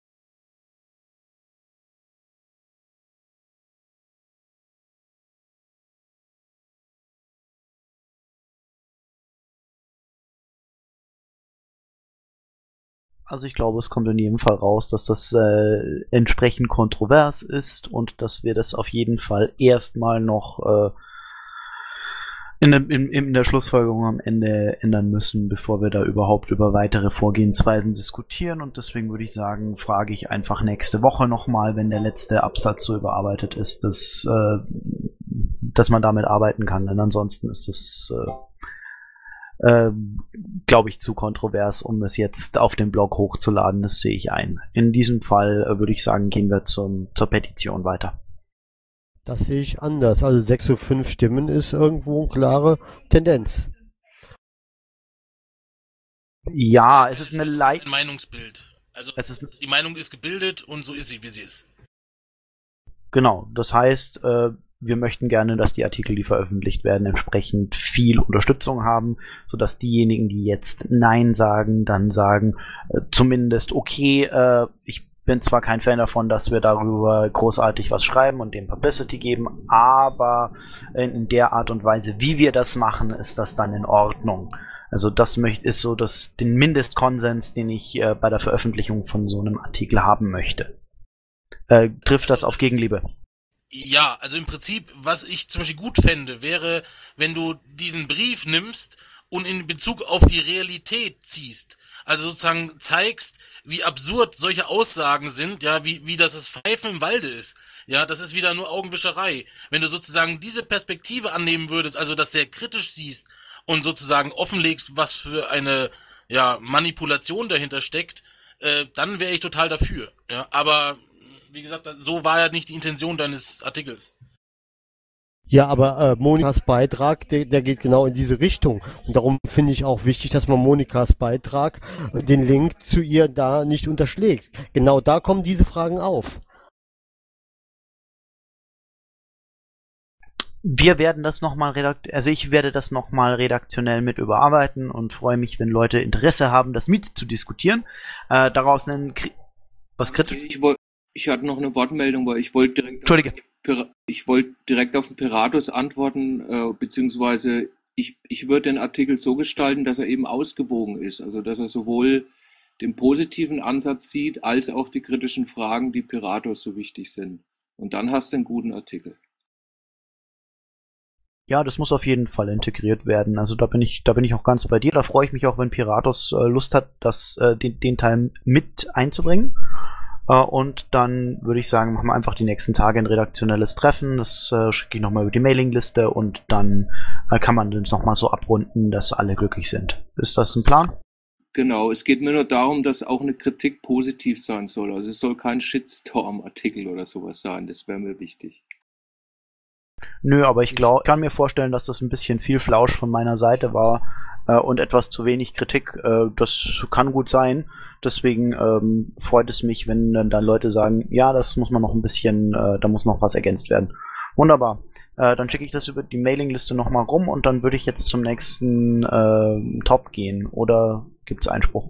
Speaker 1: Also ich glaube, es kommt in jedem Fall raus, dass das äh, entsprechend kontrovers ist und dass wir das auf jeden Fall erstmal noch äh, in, der, in, in der Schlussfolgerung am Ende ändern müssen, bevor wir da überhaupt über weitere Vorgehensweisen diskutieren. Und deswegen würde ich sagen, frage ich einfach nächste Woche nochmal, wenn der letzte Absatz so überarbeitet ist, dass, äh, dass man damit arbeiten kann. Denn ansonsten ist es... Äh, Äh, glaube ich, zu kontrovers, um es jetzt auf den Blog hochzuladen. Das sehe ich ein. In diesem Fall äh, würde ich sagen, gehen wir zum, zur Petition weiter.
Speaker 4: Das sehe ich anders. Also sechs zu fünf Stimmen ist irgendwo eine klare Tendenz.
Speaker 1: Ja, es ist eine leicht...
Speaker 2: Ein Meinungsbild. Also
Speaker 1: es ist,
Speaker 2: die Meinung ist gebildet und so ist sie, wie sie ist.
Speaker 1: Genau, das heißt, äh, wir möchten gerne, dass die Artikel, die veröffentlicht werden, entsprechend viel Unterstützung haben, sodass diejenigen, die jetzt Nein sagen, dann sagen, äh, zumindest, okay, äh, ich bin zwar kein Fan davon, dass wir darüber großartig was schreiben und dem Publicity geben, aber in der Art und Weise, wie wir das machen, ist das dann in Ordnung. Also das möcht, ist so das, den Mindestkonsens, den ich äh, bei der Veröffentlichung von so einem Artikel haben möchte. Äh, trifft das auf Gegenliebe?
Speaker 2: Ja, also im Prinzip, was ich zum Beispiel gut fände, wäre, wenn du diesen Brief nimmst und in Bezug auf die Realität ziehst. Also sozusagen zeigst, wie absurd solche Aussagen sind, ja, wie, wie das das Pfeifen im Walde ist. Ja, das ist wieder nur Augenwischerei. Wenn du sozusagen diese Perspektive annehmen würdest, also das sehr kritisch siehst und sozusagen offenlegst, was für eine, ja, Manipulation dahinter steckt, äh, dann wäre ich total dafür. Ja, aber wie gesagt, so war ja nicht die Intention deines Artikels.
Speaker 4: Ja, aber äh, Monikas Beitrag, der, der geht genau in diese Richtung. Und darum finde ich auch wichtig, dass man Monikas Beitrag, äh, den Link zu ihr da nicht unterschlägt. Genau da kommen diese Fragen auf.
Speaker 1: Wir werden das nochmal redakt, also ich werde das nochmal redaktionell mit überarbeiten und freue mich, wenn Leute Interesse haben, das mit zu diskutieren. Äh, daraus einen Kri was kritisch.
Speaker 7: Ich wollte Ich hatte noch eine Wortmeldung, weil ich wollte direkt,
Speaker 1: Entschuldige.
Speaker 7: Auf, ich wollte direkt auf den Piratus antworten, äh, beziehungsweise ich, ich würde den Artikel so gestalten, dass er eben ausgewogen ist, also dass er sowohl den positiven Ansatz sieht, als auch die kritischen Fragen, die Piratus so wichtig sind. Und dann hast du einen guten Artikel.
Speaker 1: Ja, das muss auf jeden Fall integriert werden. Also da bin ich, da bin ich auch ganz bei dir. Da freue ich mich auch, wenn Piratus äh, Lust hat, das, äh, den, den Teil mit einzubringen. Und dann würde ich sagen, machen wir einfach die nächsten Tage ein redaktionelles Treffen. Das äh, schicke ich nochmal über die Mailingliste und dann äh, kann man das nochmal so abrunden, dass alle glücklich sind. Ist das ein Plan?
Speaker 7: Genau, es geht mir nur darum, dass auch eine Kritik positiv sein soll. Also es soll kein Shitstorm-Artikel oder sowas sein. Das wäre mir wichtig.
Speaker 1: Nö, aber ich glaub, kann mir vorstellen, dass das ein bisschen viel Flausch von meiner Seite war äh, und etwas zu wenig Kritik. Äh, das kann gut sein. Deswegen ähm, freut es mich, wenn dann, dann Leute sagen, ja, das muss man noch ein bisschen, äh, da muss noch was ergänzt werden. Wunderbar. Äh, dann schicke ich das über die Mailingliste nochmal rum und dann würde ich jetzt zum nächsten äh, Top gehen. Oder gibt es Einspruch?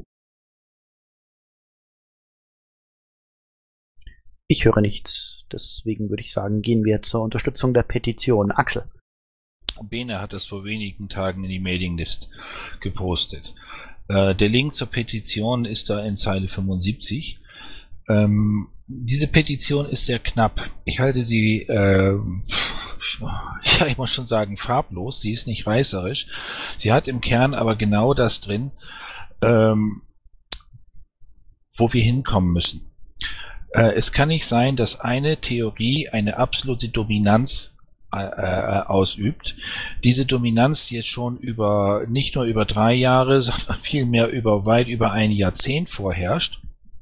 Speaker 1: Ich höre nichts. Deswegen würde ich sagen, gehen wir zur Unterstützung der Petition. Axel.
Speaker 9: Bene hat das vor wenigen Tagen in die Mailinglist gepostet. Äh, der Link zur Petition ist da in Zeile fünfundsiebzig. Ähm, diese Petition ist sehr knapp. Ich halte sie äh, ja, ich muss schon sagen, farblos. Sie ist nicht reißerisch. Sie hat im Kern aber genau das drin, ähm, wo wir hinkommen müssen. Äh, es kann nicht sein, dass eine Theorie eine absolute Dominanz äh, äh, ausübt. Diese Dominanz jetzt schon über, nicht nur über drei Jahre, sondern vielmehr über weit über ein Jahrzehnt vorherrscht.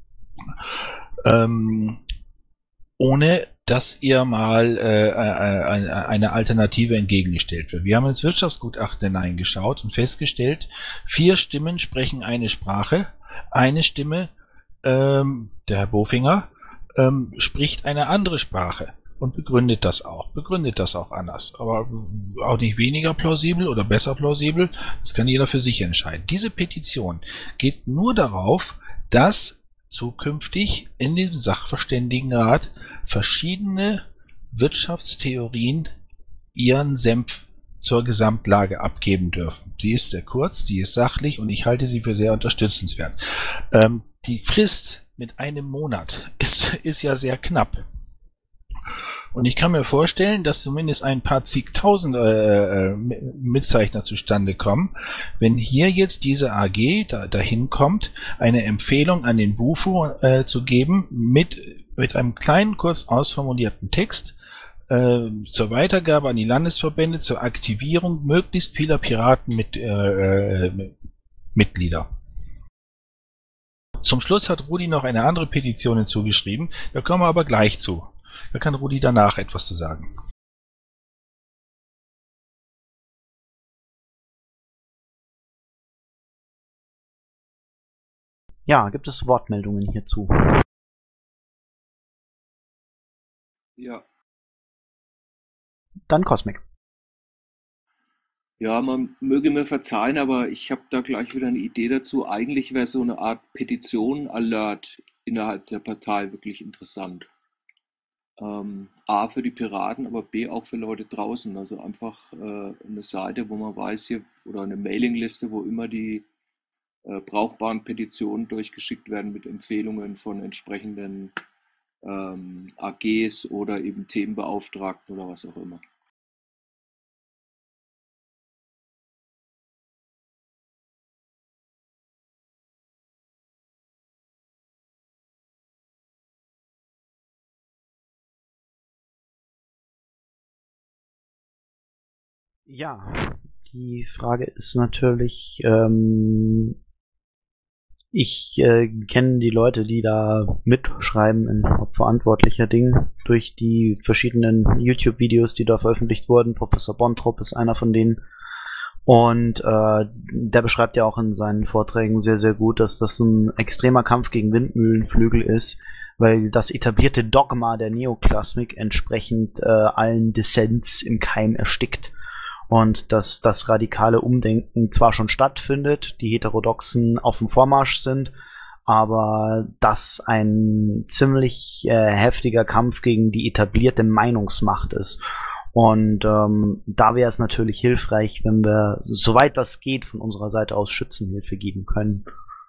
Speaker 9: Ähm, ohne dass ihr mal äh, äh, eine Alternative entgegengestellt wird. Wir haben ins Wirtschaftsgutachten hineingeschaut und festgestellt, vier Stimmen sprechen eine Sprache, eine Stimme, ähm, der Herr Bofinger, ähm, spricht eine andere Sprache und begründet das auch, begründet das auch anders, aber auch nicht weniger plausibel oder besser plausibel, das kann jeder für sich entscheiden. Diese Petition geht nur darauf, dass zukünftig in dem Sachverständigenrat verschiedene Wirtschaftstheorien ihren Senf zur Gesamtlage abgeben dürfen. Sie ist sehr kurz, sie ist sachlich und ich halte sie für sehr unterstützenswert. Ähm, die Frist mit einem Monat ist, ist ja sehr knapp. Und ich kann mir vorstellen, dass zumindest ein paar zigtausend äh, Mitzeichner zustande kommen, wenn hier jetzt diese A G da, dahin kommt, eine Empfehlung an den Bufo äh, zu geben mit, mit einem kleinen, kurz ausformulierten Text äh, zur Weitergabe an die Landesverbände, zur Aktivierung möglichst vieler Piraten mit äh, äh, Mitglieder. Zum Schluss hat Rudi noch eine andere Petition hinzugeschrieben, da kommen wir aber gleich zu. Da kann Rudi danach etwas zu sagen.
Speaker 1: Ja, gibt es Wortmeldungen hierzu?
Speaker 7: Ja.
Speaker 1: Dann Cosmic.
Speaker 7: Ja, man möge mir verzeihen, aber ich habe da gleich wieder eine Idee dazu. Eigentlich wäre so eine Art Petition-Alert innerhalb der Partei wirklich interessant. Ähm, A für die Piraten, aber B auch für Leute draußen. Also einfach äh, eine Seite, wo man weiß hier, oder eine Mailingliste, wo immer die äh, brauchbaren Petitionen durchgeschickt werden mit Empfehlungen von entsprechenden ähm, A Gs oder eben Themenbeauftragten oder was auch immer.
Speaker 1: Ja, die Frage ist natürlich, ähm, ich äh, kenne die Leute, die da mitschreiben in hauptverantwortlicher Ding durch die verschiedenen YouTube-Videos, die da veröffentlicht wurden. Professor Bontrop ist einer von denen. Und äh, der beschreibt ja auch in seinen Vorträgen sehr, sehr gut, dass das ein extremer Kampf gegen Windmühlenflügel ist, weil das etablierte Dogma der Neoklasmik entsprechend äh, allen Dissens im Keim erstickt. Und dass das radikale Umdenken zwar schon stattfindet, die Heterodoxen auf dem Vormarsch sind, aber das ein ziemlich äh, heftiger Kampf gegen die etablierte Meinungsmacht ist. Und ähm, da wäre es natürlich hilfreich, wenn wir, soweit das geht, von unserer Seite aus Schützenhilfe geben können.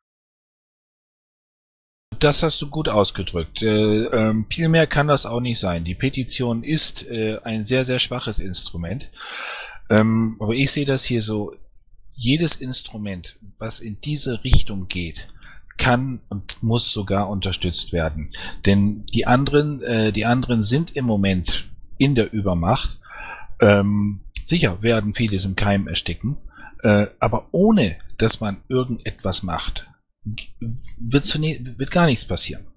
Speaker 9: Das hast du gut ausgedrückt. Äh, ähm, viel mehr kann das auch nicht sein. Die Petition ist äh, ein sehr, sehr schwaches Instrument. Ähm, aber ich sehe das hier so, jedes Instrument, was in diese Richtung geht, kann und muss sogar unterstützt werden. Denn die anderen, äh, die anderen sind im Moment in der Übermacht. Ähm, sicher werden vieles im Keim ersticken, äh, aber ohne, dass man irgendetwas macht, wird, zunächst, wird gar nichts passieren.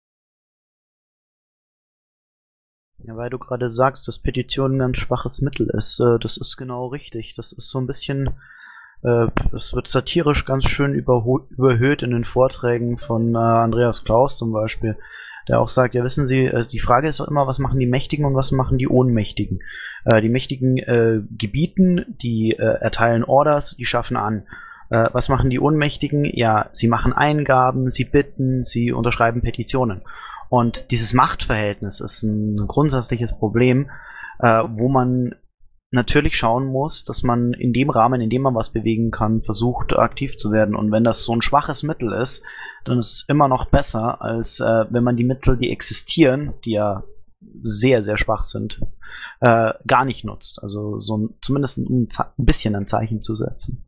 Speaker 1: Ja, weil du gerade sagst, dass Petition ein ganz schwaches Mittel ist. Äh, das ist genau richtig. Das ist so ein bisschen, äh, es wird satirisch ganz schön überhöht in den Vorträgen von äh, Andreas Klaus zum Beispiel, der auch sagt, ja wissen Sie, äh, die Frage ist doch immer, was machen die Mächtigen und was machen die Ohnmächtigen? Äh, die Mächtigen äh, gebieten, die äh, erteilen Orders, die schaffen an. Äh, was machen die Ohnmächtigen? Ja, sie machen Eingaben, sie bitten, sie unterschreiben Petitionen. Und dieses Machtverhältnis ist ein grundsätzliches Problem, äh, wo man natürlich schauen muss, dass man in dem Rahmen, in dem man was bewegen kann, versucht aktiv zu werden. Und wenn das so ein schwaches Mittel ist, dann ist es immer noch besser, als äh, wenn man die Mittel, die existieren, die ja sehr, sehr schwach sind, äh, gar nicht nutzt. Also so ein, zumindest ein, ein bisschen ein Zeichen zu setzen.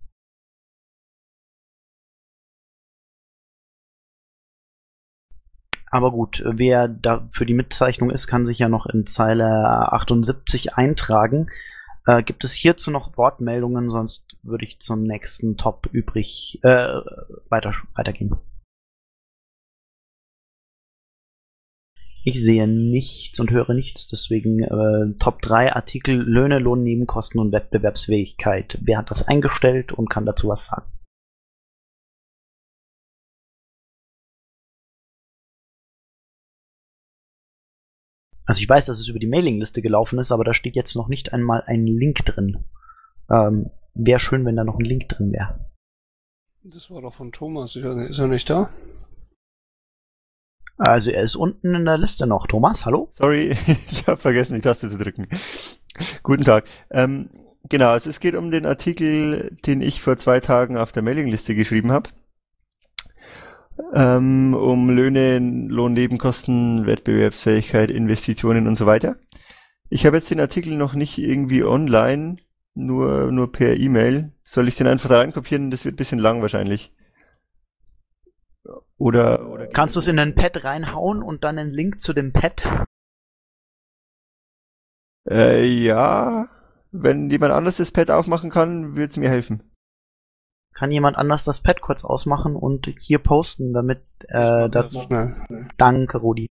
Speaker 1: Aber gut, wer da für die Mitzeichnung ist, kann sich ja noch in Zeile achtundsiebzig eintragen. Äh, gibt es hierzu noch Wortmeldungen? Sonst würde ich zum nächsten Top übrig äh, weiter, weitergehen. Ich sehe nichts und höre nichts, deswegen äh, Top drei Artikel Löhne, Lohnnebenkosten und Wettbewerbsfähigkeit. Wer hat das eingestellt und kann dazu was sagen? Also ich weiß, dass es über die Mailingliste gelaufen ist, aber da steht jetzt noch nicht einmal ein Link drin. Ähm, wäre schön, wenn da noch ein Link drin wäre.
Speaker 6: Das war doch von Thomas, ist er nicht da?
Speaker 1: Also er ist unten in der Liste noch. Thomas, hallo?
Speaker 8: Sorry, ich habe vergessen, die Taste zu drücken. Guten Tag. Ähm, genau, also es geht um den Artikel, den ich vor zwei Tagen auf der Mailingliste geschrieben habe. Ähm, um Löhne, Lohnnebenkosten, Wettbewerbsfähigkeit, Investitionen und so weiter. Ich habe jetzt den Artikel noch nicht irgendwie online, nur, nur per E-Mail. Soll ich den einfach da reinkopieren? Das wird ein bisschen lang wahrscheinlich. Oder, oder
Speaker 1: kannst du es in den Pad reinhauen und dann einen Link zu dem Pad?
Speaker 8: Äh, ja, wenn jemand anders das Pad aufmachen kann, wird es mir helfen.
Speaker 1: Kann jemand anders das Pad kurz ausmachen und hier posten, damit äh, das... Danke, Rudi.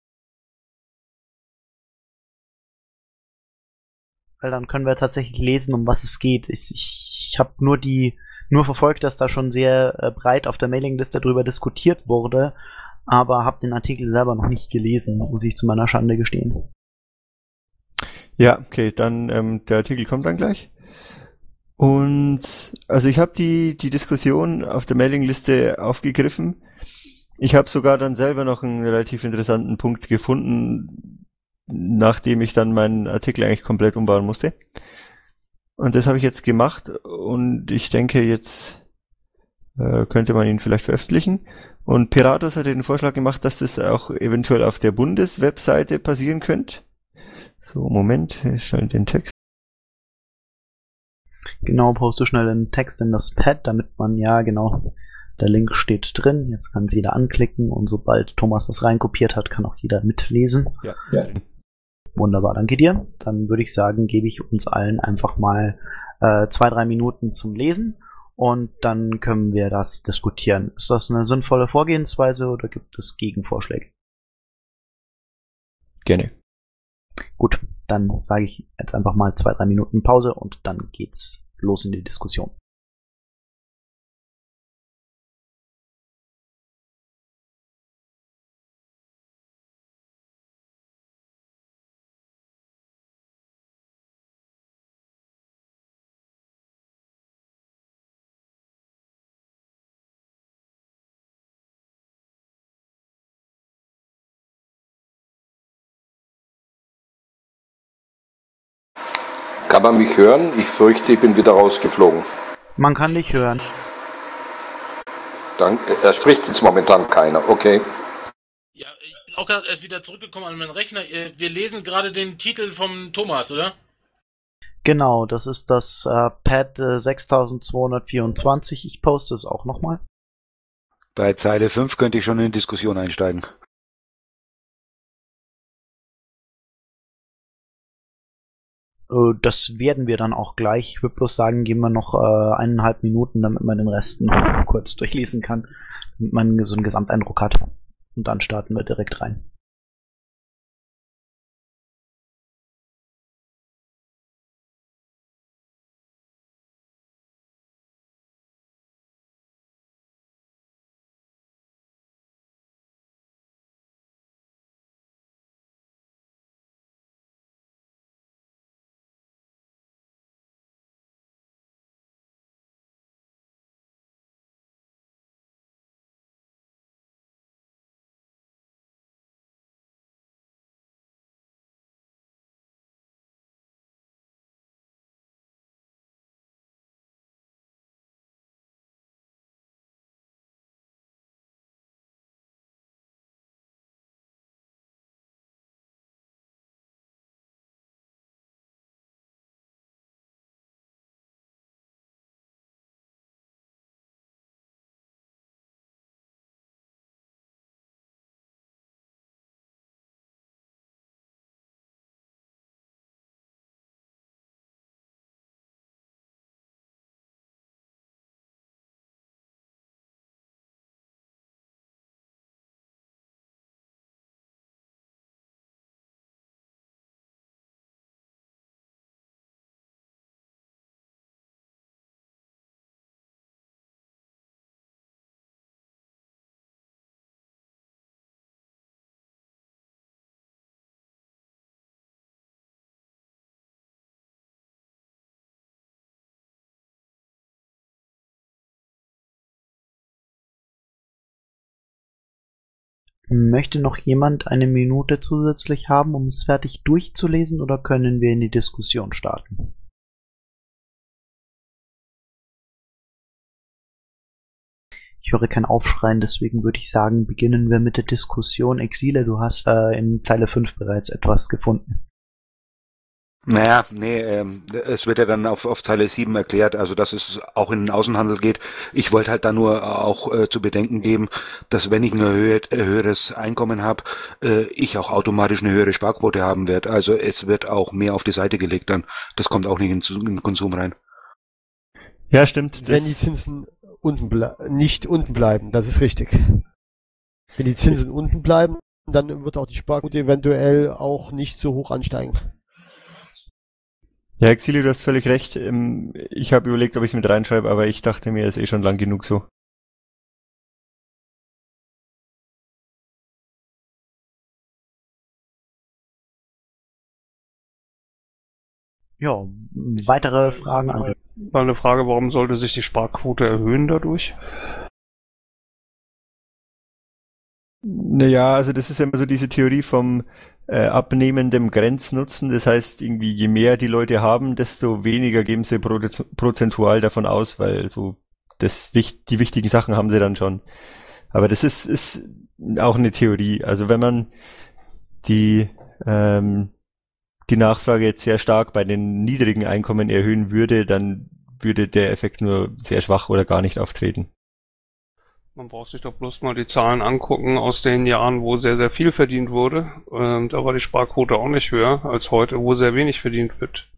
Speaker 1: Weil dann können wir tatsächlich lesen, um was es geht. Ich, ich, ich habe nur die nur verfolgt, dass da schon sehr äh, breit auf der Mailingliste drüber diskutiert wurde, aber habe den Artikel selber noch nicht gelesen, muss ich zu meiner Schande gestehen.
Speaker 8: Ja, okay, dann ähm, der Artikel kommt dann gleich. Und also ich habe die, die Diskussion auf der Mailingliste aufgegriffen. Ich habe sogar dann selber noch einen relativ interessanten Punkt gefunden, nachdem ich dann meinen Artikel eigentlich komplett umbauen musste. Und das habe ich jetzt gemacht und ich denke, jetzt äh, könnte man ihn vielleicht veröffentlichen. Und Piratos hat den Vorschlag gemacht, dass das auch eventuell auf der Bundeswebseite passieren könnte. So, Moment, ich schalte den Text.
Speaker 1: Genau, poste schnell den Text in das Pad, damit man, ja genau, der Link steht drin. Jetzt kann es jeder anklicken und sobald Thomas das reinkopiert hat, kann auch jeder mitlesen.
Speaker 8: Ja. ja.
Speaker 1: Wunderbar, danke dir. Dann würde ich sagen, gebe ich uns allen einfach mal äh, zwei, drei Minuten zum Lesen und dann können wir das diskutieren. Ist das eine sinnvolle Vorgehensweise oder gibt es Gegenvorschläge?
Speaker 8: Gerne.
Speaker 1: Gut, dann sage ich jetzt einfach mal zwei, drei Minuten Pause und dann geht's los in die Diskussion.
Speaker 12: Kann man mich hören? Ich fürchte, ich bin wieder rausgeflogen.
Speaker 1: Man kann dich hören.
Speaker 12: Dann, er spricht jetzt momentan keiner, okay.
Speaker 2: Ja, ich bin auch gerade erst wieder zurückgekommen an meinen Rechner. Wir lesen gerade den Titel vom Thomas, oder?
Speaker 1: Genau, das ist das äh, Pad äh, sechstausendzweihundertvierundzwanzig. Ich poste es auch nochmal.
Speaker 10: Bei Zeile fünf könnte ich schon in die Diskussion einsteigen.
Speaker 1: Das werden wir dann auch gleich. Ich würde bloß sagen, geben wir noch äh, eineinhalb Minuten, damit man den Rest noch kurz durchlesen kann, damit man so einen Gesamteindruck hat. Und dann starten wir direkt rein. Möchte noch jemand eine Minute zusätzlich haben, um es fertig durchzulesen, oder können wir in die Diskussion starten? Ich höre kein Aufschreien, deswegen würde ich sagen, beginnen wir mit der Diskussion. Exile, du hast äh, in Zeile fünf bereits etwas gefunden.
Speaker 10: Naja, nee, ähm, es wird ja dann auf, auf Zeile sieben erklärt, also dass es auch in den Außenhandel geht. Ich wollte halt da nur auch äh, zu bedenken geben, dass wenn ich ein höher, höheres Einkommen habe, äh, ich auch automatisch eine höhere Sparquote haben werde. Also es wird auch mehr auf die Seite gelegt dann. Das kommt auch nicht in, in den Konsum rein.
Speaker 8: Ja, stimmt.
Speaker 4: Wenn die Zinsen unten ble- nicht unten bleiben, das ist richtig. Wenn die Zinsen unten bleiben, dann wird auch die Sparquote eventuell auch nicht so hoch ansteigen.
Speaker 8: Ja, Exilio, du hast völlig recht. Ähm, Ich habe überlegt, ob ich es mit reinschreibe, aber ich dachte mir, ist eh schon lang genug so.
Speaker 1: Ja, weitere Fragen an.
Speaker 6: Mal eine Frage, warum sollte sich die Sparquote erhöhen dadurch?
Speaker 8: Naja, also das ist ja immer so diese Theorie vom äh, abnehmendem Grenznutzen. Das heißt, irgendwie je mehr die Leute haben, desto weniger geben sie proze- prozentual davon aus, weil so das, wich- die wichtigen Sachen haben sie dann schon. Aber das ist, ist auch eine Theorie. Also wenn man die, ähm, die Nachfrage jetzt sehr stark bei den niedrigen Einkommen erhöhen würde, dann würde der Effekt nur sehr schwach oder gar nicht auftreten.
Speaker 6: Man braucht sich doch bloß mal die Zahlen angucken aus den Jahren, wo sehr, sehr viel verdient wurde. Ähm, da war die Sparquote auch nicht höher als heute, wo sehr wenig verdient wird.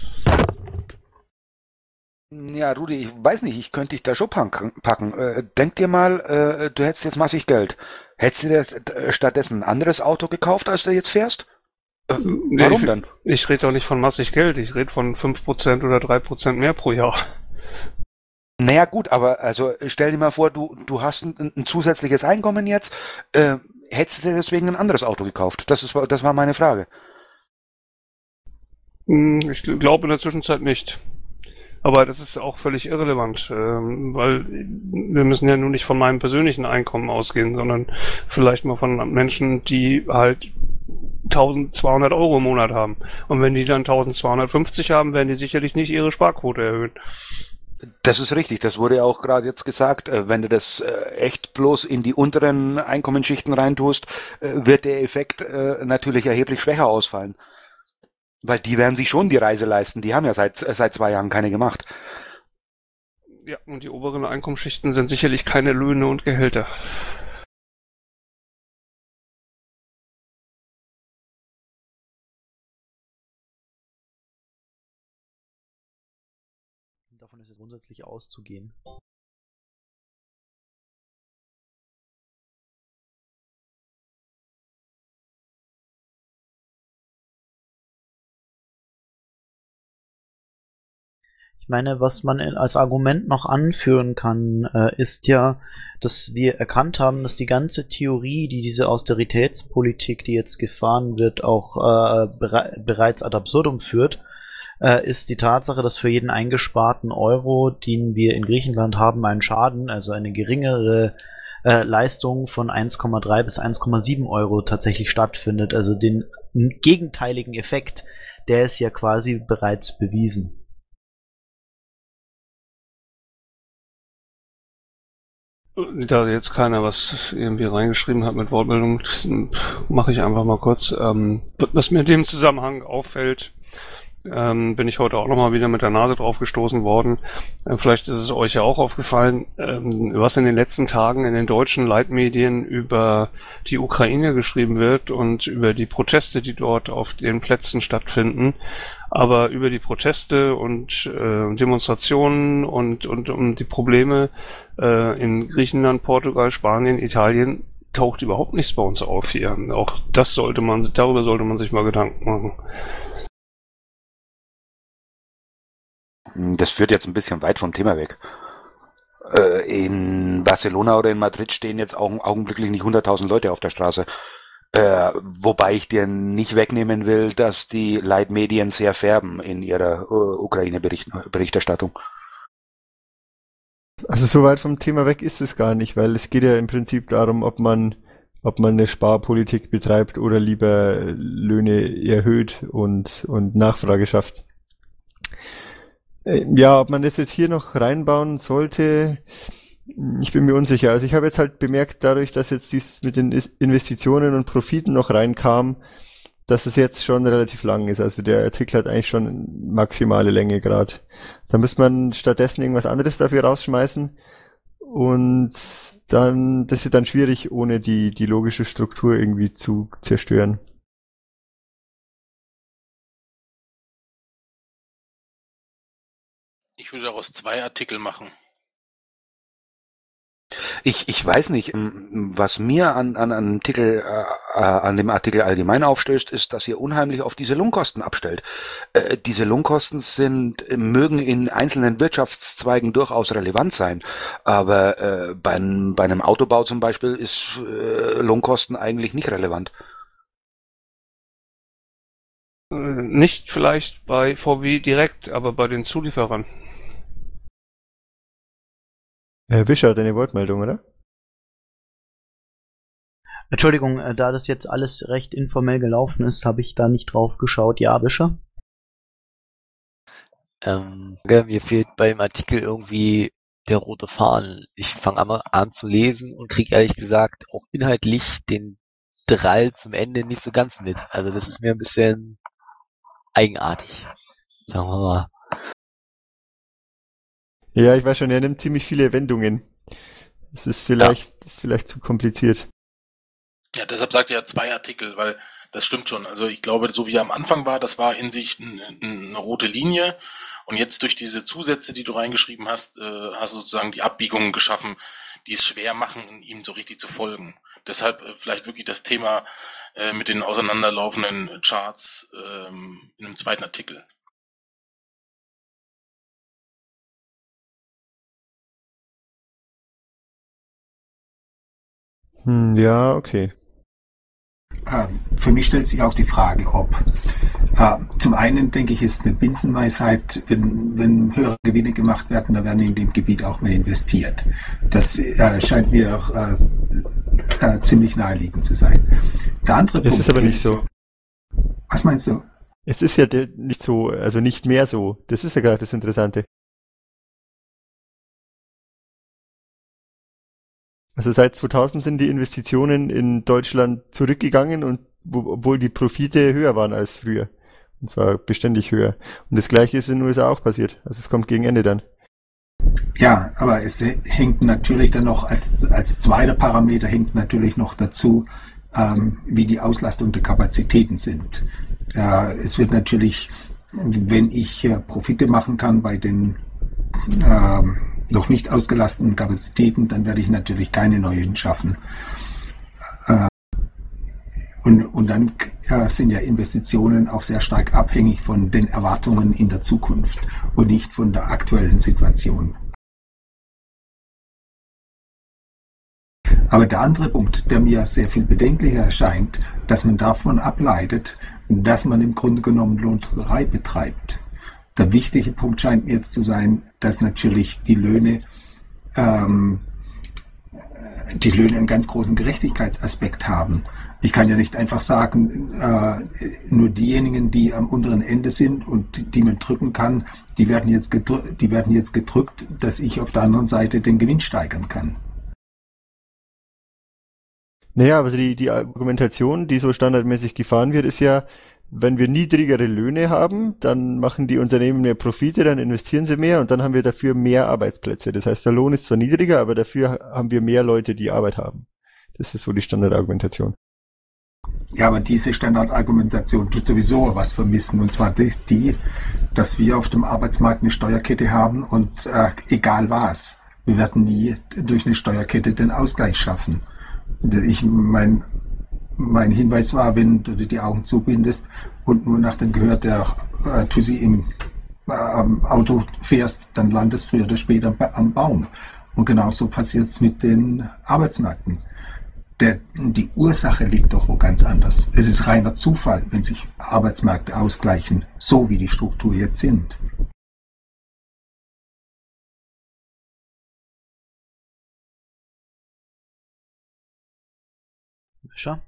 Speaker 10: Ja, Rudi, ich weiß nicht, ich könnte dich da schon packen. packen. Äh, denk dir mal, äh, du hättest jetzt massig Geld. Hättest du dir stattdessen ein anderes Auto gekauft, als du jetzt fährst? Äh, warum
Speaker 6: ich,
Speaker 10: denn?
Speaker 6: Ich rede doch nicht von massig Geld, ich rede von fünf Prozent oder drei Prozent mehr pro Jahr.
Speaker 10: Naja gut, aber also stell dir mal vor, du, du hast ein, ein zusätzliches Einkommen jetzt, äh, hättest du dir deswegen ein anderes Auto gekauft? Das ist, das war meine Frage.
Speaker 6: Ich glaube in der Zwischenzeit nicht. Aber das ist auch völlig irrelevant, ähm, weil wir müssen ja nun nicht von meinem persönlichen Einkommen ausgehen, sondern vielleicht mal von Menschen, die halt eintausendzweihundert Euro im Monat haben. Und wenn die dann eintausendzweihundertfünfzig haben, werden die sicherlich nicht ihre Sparquote erhöhen.
Speaker 10: Das ist richtig, das wurde ja auch gerade jetzt gesagt. Äh, wenn du das äh, echt bloß in die unteren Einkommensschichten reintust, äh, wird der Effekt äh, natürlich erheblich schwächer ausfallen. Weil die werden sich schon die Reise leisten. Die haben ja seit, äh, seit zwei Jahren keine gemacht.
Speaker 6: Ja, und die oberen Einkommensschichten sind sicherlich keine Löhne und Gehälter.
Speaker 1: Davon ist es grundsätzlich auszugehen. Ich meine, was man als Argument noch anführen kann, äh, ist ja, dass wir erkannt haben, dass die ganze Theorie, die diese Austeritätspolitik, die jetzt gefahren wird, auch äh, bere bereits ad absurdum führt, äh, ist die Tatsache, dass für jeden eingesparten Euro, den wir in Griechenland haben, ein Schaden, also eine geringere äh, Leistung von eins Komma drei bis eins Komma sieben Euro tatsächlich stattfindet. Also den gegenteiligen Effekt, der ist ja quasi bereits bewiesen.
Speaker 6: Da jetzt keiner was irgendwie reingeschrieben hat mit Wortmeldung, mache ich einfach mal kurz. Ähm, was mir in dem Zusammenhang auffällt, ähm, bin ich heute auch nochmal wieder mit der Nase drauf gestoßen worden. Äh, vielleicht ist es euch ja auch aufgefallen, ähm, was in den letzten Tagen in den deutschen Leitmedien über die Ukraine geschrieben wird und über die Proteste, die dort auf den Plätzen stattfinden. Aber über die Proteste und äh, Demonstrationen und, und um die Probleme äh, in Griechenland, Portugal, Spanien, Italien taucht überhaupt nichts bei uns auf hier. Auch das sollte man, darüber sollte man sich mal Gedanken machen.
Speaker 10: Das führt jetzt ein bisschen weit vom Thema weg. Äh, in Barcelona oder in Madrid stehen jetzt auch augenblicklich nicht hunderttausend Leute auf der Straße. Äh, wobei ich dir nicht wegnehmen will, dass die Leitmedien sehr färben in ihrer äh, Ukraine-Berichterstattung.
Speaker 8: Also so weit vom Thema weg ist es gar nicht, weil es geht ja im Prinzip darum, ob man ob man eine Sparpolitik betreibt oder lieber Löhne erhöht und, und Nachfrage schafft. Äh, Ja, ob man das jetzt hier noch reinbauen sollte, ich bin mir unsicher. Also ich habe jetzt halt bemerkt, dadurch, dass jetzt dies mit den Is- Investitionen und Profiten noch reinkam, dass es jetzt schon relativ lang ist. Also der Artikel hat eigentlich schon maximale Länge gerade. Da müsste man stattdessen irgendwas anderes dafür rausschmeißen und dann, das wird dann schwierig, ohne die, die logische Struktur irgendwie zu zerstören.
Speaker 2: Ich würde daraus zwei Artikel machen.
Speaker 10: Ich, ich weiß nicht, ähm, was mir an, an, an, Artikel, äh, äh, an dem Artikel allgemein aufstößt, ist, dass ihr unheimlich auf diese Lohnkosten abstellt. Äh, diese Lohnkosten sind, äh, mögen in einzelnen Wirtschaftszweigen durchaus relevant sein, aber äh, bei, bei einem Autobau zum Beispiel ist äh, Lohnkosten eigentlich nicht relevant.
Speaker 6: Äh, Nicht vielleicht bei V W direkt, aber bei den Zulieferern.
Speaker 8: Herr Wischer, deine Wortmeldung, oder?
Speaker 1: Entschuldigung, äh, da das jetzt alles recht informell gelaufen ist, habe ich da nicht drauf geschaut. Ja, Wischer?
Speaker 13: Ähm, ja, mir fehlt beim Artikel irgendwie der rote Faden. Ich fange an, an zu lesen und kriege ehrlich gesagt auch inhaltlich den Drall zum Ende nicht so ganz mit. Also das ist mir ein bisschen eigenartig. Sagen wir mal.
Speaker 8: Ja, ich weiß schon, er nimmt ziemlich viele Wendungen. Das ist vielleicht, ist vielleicht zu kompliziert.
Speaker 2: Ja, deshalb sagt er ja zwei Artikel, weil das stimmt schon. Also ich glaube, so wie er am Anfang war, das war in sich n- n- eine rote Linie. Und jetzt durch diese Zusätze, die du reingeschrieben hast, äh, hast du sozusagen die Abbiegungen geschaffen, die es schwer machen, ihm so richtig zu folgen. Deshalb äh, vielleicht wirklich das Thema äh, mit den auseinanderlaufenden Charts ähm, in einem zweiten Artikel.
Speaker 8: Hm, ja, okay.
Speaker 3: Äh, Für mich stellt sich auch die Frage, ob äh, zum einen denke ich, ist eine Binsenweisheit, wenn, wenn höhere Gewinne gemacht werden, dann werden in dem Gebiet auch mehr investiert. Das äh, scheint mir auch äh, äh, ziemlich naheliegend zu sein. Der andere
Speaker 8: Es
Speaker 3: Punkt
Speaker 8: ist aber nicht
Speaker 3: ist,
Speaker 8: so.
Speaker 3: was meinst du?
Speaker 8: Es ist ja de- nicht so, also nicht mehr so. Das ist ja gerade das Interessante. Also seit zweitausend sind die Investitionen in Deutschland zurückgegangen und wo, obwohl die Profite höher waren als früher. Und zwar beständig höher. Und das gleiche ist in den U S A auch passiert. Also es kommt gegen Ende dann.
Speaker 3: Ja, aber es hängt natürlich dann noch als, als zweiter Parameter hängt natürlich noch dazu, ähm, wie die Auslastung der Kapazitäten sind. Äh, es wird natürlich, wenn ich äh, Profite machen kann bei den ähm, noch nicht ausgelasteten Kapazitäten, dann werde ich natürlich keine neuen schaffen. Äh, und, und dann äh, sind ja Investitionen auch sehr stark abhängig von den Erwartungen in der Zukunft und nicht von der aktuellen Situation. Aber der andere Punkt, der mir sehr viel bedenklicher erscheint, dass man davon ableitet, dass man im Grunde genommen Lohndrückerei betreibt. Der wichtige Punkt scheint mir jetzt zu sein, dass natürlich die Löhne, ähm, die Löhne einen ganz großen Gerechtigkeitsaspekt haben. Ich kann ja nicht einfach sagen, äh, nur diejenigen, die am unteren Ende sind und die man drücken kann, die werden jetzt gedrückt, die werden jetzt gedrückt, dass ich auf der anderen Seite den Gewinn steigern kann.
Speaker 8: Naja, aber die, die Argumentation, die so standardmäßig gefahren wird, ist ja, wenn wir niedrigere Löhne haben, dann machen die Unternehmen mehr Profite, dann investieren sie mehr und dann haben wir dafür mehr Arbeitsplätze. Das heißt, der Lohn ist zwar niedriger, aber dafür haben wir mehr Leute, die Arbeit haben. Das ist so die Standardargumentation.
Speaker 3: Ja, aber diese Standardargumentation tut sowieso was vermissen, und zwar die, die dass wir auf dem Arbeitsmarkt eine Steuerkette haben und äh, egal was, wir werden nie durch eine Steuerkette den Ausgleich schaffen. Ich mein, mein Hinweis war, wenn du dir die Augen zubindest und nur nach dem Gehör der äh, Tussi im äh, Auto fährst, dann landest du früher oder später am Baum. Und genauso passiert es mit den Arbeitsmärkten. Der, die Ursache liegt doch wo ganz anders. Es ist reiner Zufall, wenn sich Arbeitsmärkte ausgleichen, so wie die Struktur jetzt sind.
Speaker 1: Fischer?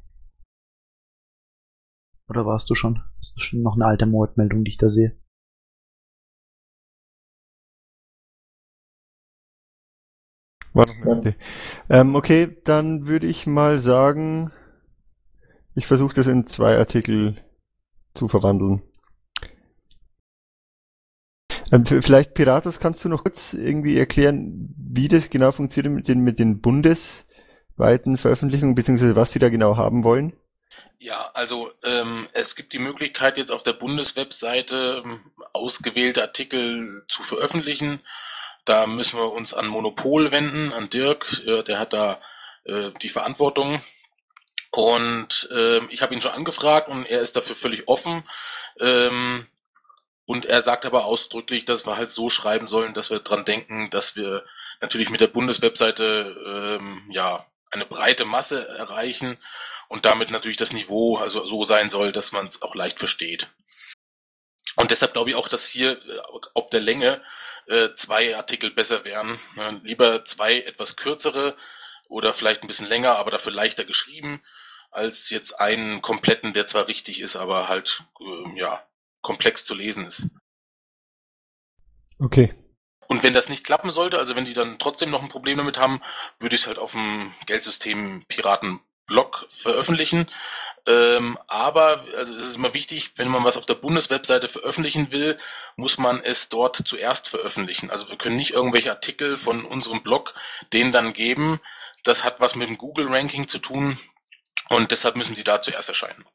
Speaker 1: Oder warst du schon? Das ist schon noch eine alte Wortmeldung, die ich da sehe.
Speaker 8: War noch eine Idee. Ähm, okay, dann würde ich mal sagen, ich versuche das in zwei Artikel zu verwandeln. Ähm, vielleicht, Piratos, kannst du noch kurz irgendwie erklären, wie das genau funktioniert mit den, mit den bundesweiten Veröffentlichungen, beziehungsweise was sie da genau haben wollen?
Speaker 2: Ja, also ähm, es gibt die Möglichkeit, jetzt auf der Bundeswebseite ähm, ausgewählte Artikel zu veröffentlichen. Da müssen wir uns an Monopol wenden, an Dirk, äh, der hat da äh, die Verantwortung. Und äh, ich habe ihn schon angefragt und er ist dafür völlig offen. Ähm, und er sagt aber ausdrücklich, dass wir halt so schreiben sollen, dass wir dran denken, dass wir natürlich mit der Bundeswebseite ähm, ja eine breite Masse erreichen und damit natürlich das Niveau also so sein soll, dass man es auch leicht versteht. Und deshalb glaube ich auch, dass hier äh, ob der Länge äh, zwei Artikel besser wären. Ja, lieber zwei etwas kürzere oder vielleicht ein bisschen länger, aber dafür leichter geschrieben, als jetzt einen kompletten, der zwar richtig ist, aber halt äh, ja komplex zu lesen ist.
Speaker 8: Okay.
Speaker 2: Und wenn das nicht klappen sollte, also wenn die dann trotzdem noch ein Problem damit haben, würde ich es halt auf dem Geldsystem Piraten-Blog veröffentlichen. Ähm, aber also es ist immer wichtig, wenn man was auf der Bundeswebseite veröffentlichen will, muss man es dort zuerst veröffentlichen. Also wir können nicht irgendwelche Artikel von unserem Blog denen dann geben. Das hat was mit dem Google-Ranking zu tun und deshalb müssen die da zuerst erscheinen.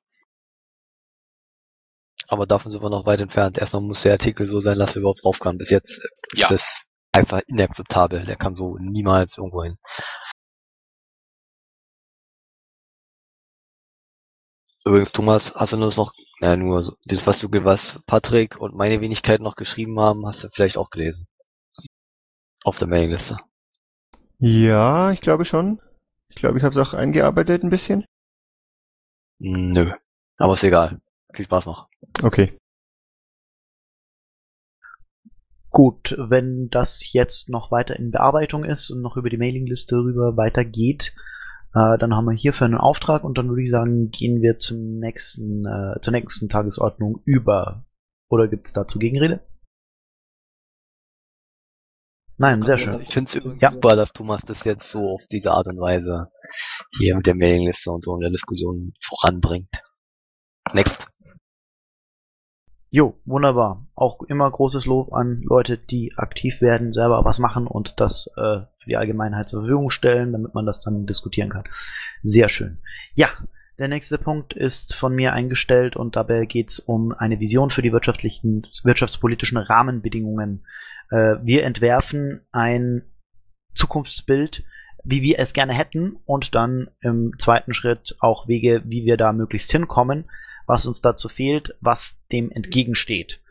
Speaker 13: Aber davon sind wir noch weit entfernt. Erstmal muss der Artikel so sein, dass er überhaupt drauf kann. Bis jetzt ist
Speaker 2: Ja.
Speaker 13: das einfach inakzeptabel. Der kann so niemals irgendwo hin. Übrigens, Thomas, hast du nur das noch, ja, nur so, das, was du, was Patrick und meine Wenigkeit noch geschrieben haben, hast du vielleicht auch gelesen. Auf der Mailingliste.
Speaker 8: Ja, ich glaube schon. Ich glaube, ich habe es auch eingearbeitet ein bisschen.
Speaker 13: Nö. Aber ist egal. Viel Spaß noch.
Speaker 8: Okay.
Speaker 1: Gut, wenn das jetzt noch weiter in Bearbeitung ist und noch über die Mailingliste rüber weitergeht, äh, dann haben wir hierfür einen Auftrag und dann würde ich sagen, gehen wir zum nächsten, äh, zur nächsten Tagesordnung über. Oder gibt es dazu Gegenrede? Nein, sehr schön.
Speaker 13: Ich finde es übrigens
Speaker 1: Ja.
Speaker 13: super, dass Thomas das jetzt so auf diese Art und Weise hier mit der Mailingliste und so in der Diskussion voranbringt. Next.
Speaker 1: Jo, wunderbar. Auch immer großes Lob an Leute, die aktiv werden, selber was machen und das äh, für die Allgemeinheit zur Verfügung stellen, damit man das dann diskutieren kann. Sehr schön. Ja, der nächste Punkt ist von mir eingestellt und dabei geht es um eine Vision für die wirtschaftlichen, wirtschaftspolitischen Rahmenbedingungen. Äh, wir entwerfen ein Zukunftsbild, wie wir es gerne hätten und dann im zweiten Schritt auch Wege, wie wir da möglichst hinkommen, was uns dazu fehlt, was dem entgegensteht.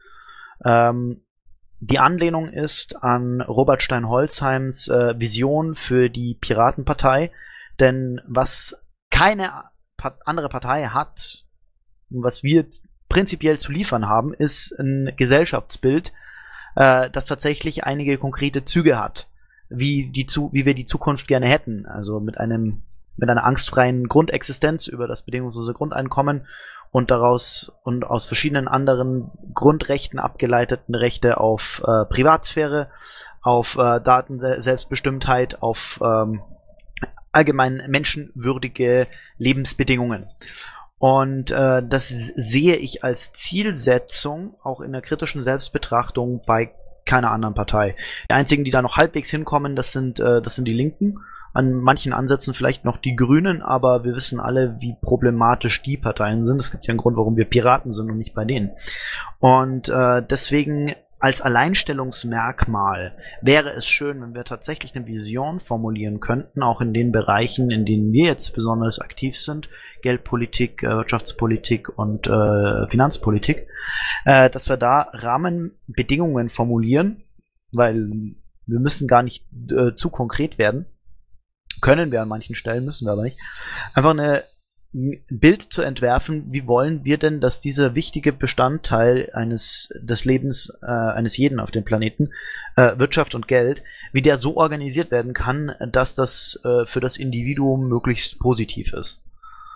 Speaker 1: Ähm, die Anlehnung ist an Robert Stein-Holzheims äh, Vision für die Piratenpartei, denn was keine pa- andere Partei hat, was wir prinzipiell zu liefern haben, ist ein Gesellschaftsbild, äh, das tatsächlich einige konkrete Züge hat, wie, die zu, wie wir die Zukunft gerne hätten, also mit einem mit einer angstfreien Grundexistenz über das bedingungslose Grundeinkommen und daraus und aus verschiedenen anderen Grundrechten abgeleiteten Rechte auf äh, Privatsphäre, auf äh, Datenselbstbestimmtheit, auf ähm, allgemein menschenwürdige Lebensbedingungen. Und äh, das sehe ich als Zielsetzung auch in der kritischen Selbstbetrachtung bei keiner anderen Partei. Die einzigen, die da noch halbwegs hinkommen, das sind, äh, das sind die Linken. An manchen Ansätzen vielleicht noch die Grünen, aber wir wissen alle, wie problematisch die Parteien sind. Es gibt ja einen Grund, warum wir Piraten sind und nicht bei denen. Und äh, deswegen als Alleinstellungsmerkmal wäre es schön, wenn wir tatsächlich eine Vision formulieren könnten, auch in den Bereichen, in denen wir jetzt besonders aktiv sind, Geldpolitik, äh, Wirtschaftspolitik und äh, Finanzpolitik, äh, dass wir da Rahmenbedingungen formulieren, weil wir müssen gar nicht äh, zu konkret werden. Können wir an manchen Stellen, müssen wir aber nicht. Einfach eine, ein Bild zu entwerfen, wie wollen wir denn, dass dieser wichtige Bestandteil eines des Lebens äh, eines jeden auf dem Planeten, äh, Wirtschaft und Geld, wie der so organisiert werden kann, dass das äh, für das Individuum möglichst positiv ist.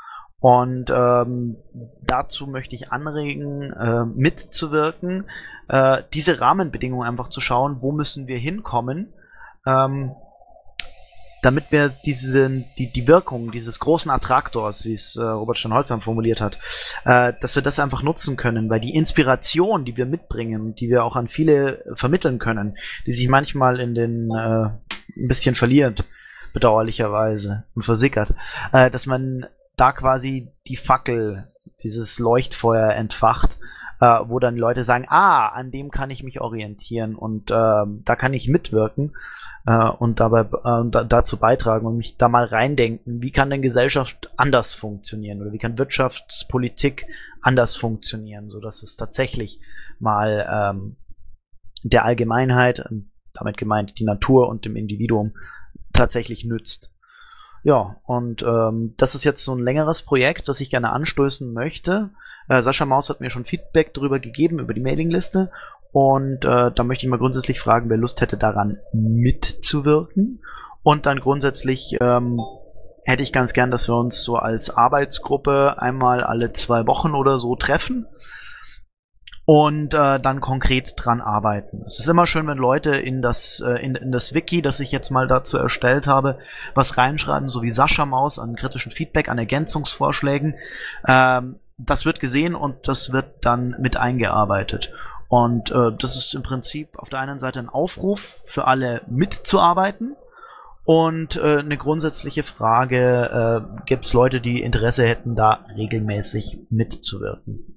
Speaker 1: Und ähm, dazu möchte ich anregen, äh, mitzuwirken, äh, diese Rahmenbedingungen einfach zu schauen, wo müssen wir hinkommen, ähm, damit wir diese, die, die Wirkung dieses großen Attraktors, wie es äh, Robert Steinholzheim formuliert hat, äh, dass wir das einfach nutzen können, weil die Inspiration, die wir mitbringen, die wir auch an viele vermitteln können, die sich manchmal in den äh, ein bisschen verliert, bedauerlicherweise, und versickert, äh, dass man da quasi die Fackel, dieses Leuchtfeuer entfacht, äh, wo dann Leute sagen, ah, an dem kann ich mich orientieren und äh, da kann ich mitwirken äh, und dabei äh, da, dazu beitragen und mich da mal reindenken, wie kann denn Gesellschaft anders funktionieren oder wie kann Wirtschaftspolitik anders funktionieren, sodass es tatsächlich mal ähm, der Allgemeinheit, damit gemeint die Natur und dem Individuum, tatsächlich nützt. Ja, und ähm, das ist jetzt so ein längeres Projekt, das ich gerne anstößen möchte. Äh, Sascha Maus hat mir schon Feedback darüber gegeben, über die Mailingliste. Und äh, da möchte ich mal grundsätzlich fragen, wer Lust hätte, daran mitzuwirken. Und dann grundsätzlich ähm, hätte ich ganz gern, dass wir uns so als Arbeitsgruppe einmal alle zwei Wochen oder so treffen und äh, dann konkret dran arbeiten. Es ist immer schön, wenn Leute in das, äh, in, in das Wiki, das ich jetzt mal dazu erstellt habe, was reinschreiben, so wie Sascha Maus an kritischen Feedback, an Ergänzungsvorschlägen. Ähm, das wird gesehen und das wird dann mit eingearbeitet. Und äh, das ist im Prinzip auf der einen Seite ein Aufruf für alle mitzuarbeiten und äh, eine grundsätzliche Frage, äh, gibt es Leute, die Interesse hätten, da regelmäßig mitzuwirken?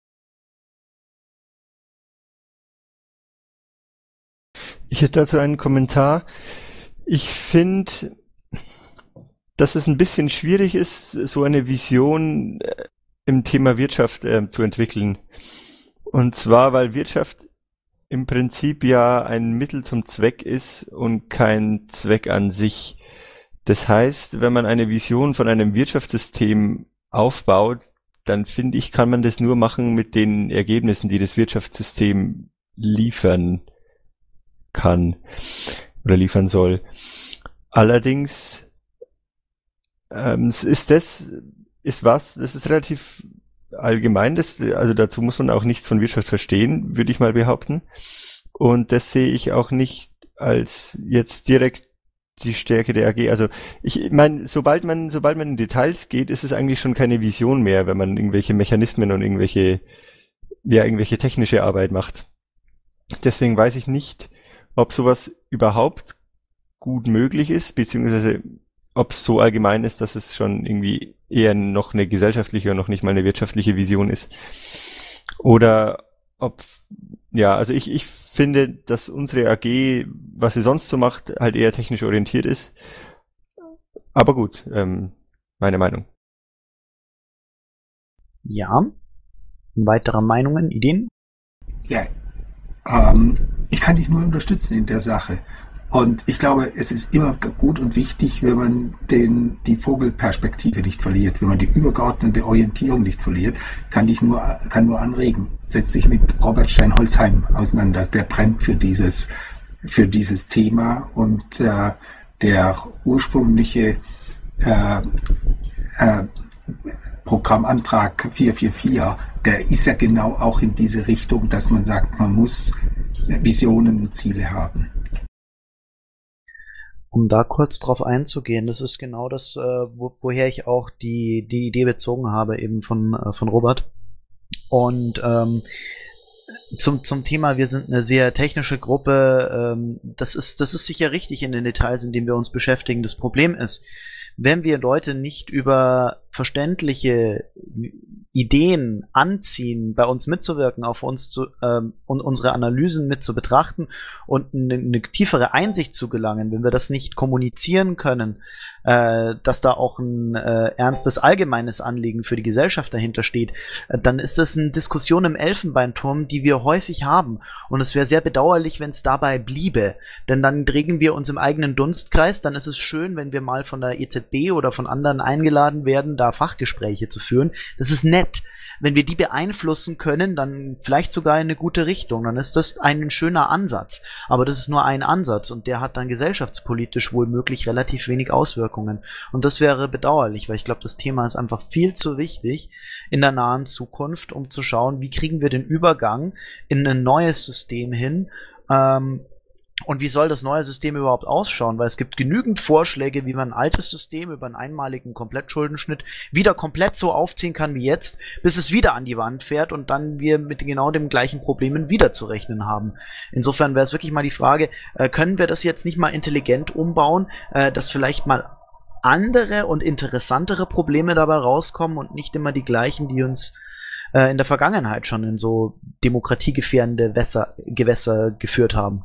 Speaker 8: Ich hätte dazu einen Kommentar. Ich finde, dass es ein bisschen schwierig ist, so eine Vision äh, im Thema Wirtschaft äh, zu entwickeln. Und zwar, weil Wirtschaft im Prinzip ja ein Mittel zum Zweck ist und kein Zweck an sich. Das heißt, wenn man eine Vision von einem Wirtschaftssystem aufbaut, dann finde ich, kann man das nur machen mit den Ergebnissen, die das Wirtschaftssystem liefern kann oder liefern soll. Allerdings ähm, ist das ist was, das ist relativ allgemein, das, also dazu muss man auch nichts von Wirtschaft verstehen, würde ich mal behaupten. Und das sehe ich auch nicht als jetzt direkt die Stärke der A G. Also ich meine, sobald man, sobald man in Details geht, ist es eigentlich schon keine Vision mehr, wenn man irgendwelche Mechanismen und irgendwelche, ja, irgendwelche technische Arbeit macht. Deswegen weiß ich nicht, ob sowas überhaupt gut möglich ist, beziehungsweise ob es so allgemein ist, dass es schon irgendwie eher noch eine gesellschaftliche und noch nicht mal eine wirtschaftliche Vision ist. Oder ob, ja, also ich, ich finde, dass unsere A G, was sie sonst so macht, halt eher technisch orientiert ist. Aber gut, ähm, meine Meinung.
Speaker 1: Ja. Weitere Meinungen, Ideen?
Speaker 3: Ja, ähm, ich kann dich nur unterstützen in der Sache. Und ich glaube, es ist immer gut und wichtig, wenn man den, die Vogelperspektive nicht verliert, wenn man die übergeordnete Orientierung nicht verliert, kann ich nur, kann nur anregen. Setz dich mit Robert Steinholzheim auseinander. Der brennt für dieses, für dieses Thema und äh, der ursprüngliche äh, äh, Programmantrag vier vier vier, der ist ja genau auch in diese Richtung, dass man sagt, man muss Visionen und Ziele haben.
Speaker 1: Um da kurz drauf einzugehen, das ist genau das, äh, wo, woher ich auch die, die Idee bezogen habe, eben von, äh, von Robert. Und ähm, zum, zum Thema, wir sind eine sehr technische Gruppe, ähm, das ist, das ist sicher richtig in den Details, in denen wir uns beschäftigen. Das Problem ist, wenn wir Leute nicht über verständliche Ideen anziehen, bei uns mitzuwirken, auf uns zu, ähm, und unsere Analysen mit zu betrachten und eine, eine tiefere Einsicht zu gelangen, wenn wir das nicht kommunizieren können, äh, dass da auch ein äh, ernstes allgemeines Anliegen für die Gesellschaft dahinter steht, äh, dann ist das eine Diskussion im Elfenbeinturm, die wir häufig haben. Und es wäre sehr bedauerlich, wenn es dabei bliebe. Denn dann drehen wir uns im eigenen Dunstkreis. Dann ist es schön, wenn wir mal von der E Z B oder von anderen eingeladen werden, da Fachgespräche zu führen. Das ist nett. wenn wir die beeinflussen können, dann vielleicht sogar in eine gute Richtung, dann ist das ein schöner Ansatz. Aber das ist nur ein Ansatz und der hat dann gesellschaftspolitisch wohl möglich relativ wenig Auswirkungen. Und das wäre bedauerlich, weil ich glaube, das Thema ist einfach viel zu wichtig in der nahen Zukunft, um zu schauen, wie kriegen wir den Übergang in ein neues System hin, ähm, und wie soll das neue System überhaupt ausschauen? Weil es gibt genügend Vorschläge, wie man ein altes System über einen einmaligen Komplettschuldenschnitt wieder komplett so aufziehen kann wie jetzt, bis es wieder an die Wand fährt und dann wir mit genau den gleichen Problemen wieder zu rechnen haben. Insofern wäre es wirklich mal die Frage, äh, können wir das jetzt nicht mal intelligent umbauen, äh, dass vielleicht mal andere und interessantere Probleme dabei rauskommen und nicht immer die gleichen, die uns äh, in der Vergangenheit schon in so demokratiegefährdende Wässer, Gewässer geführt haben.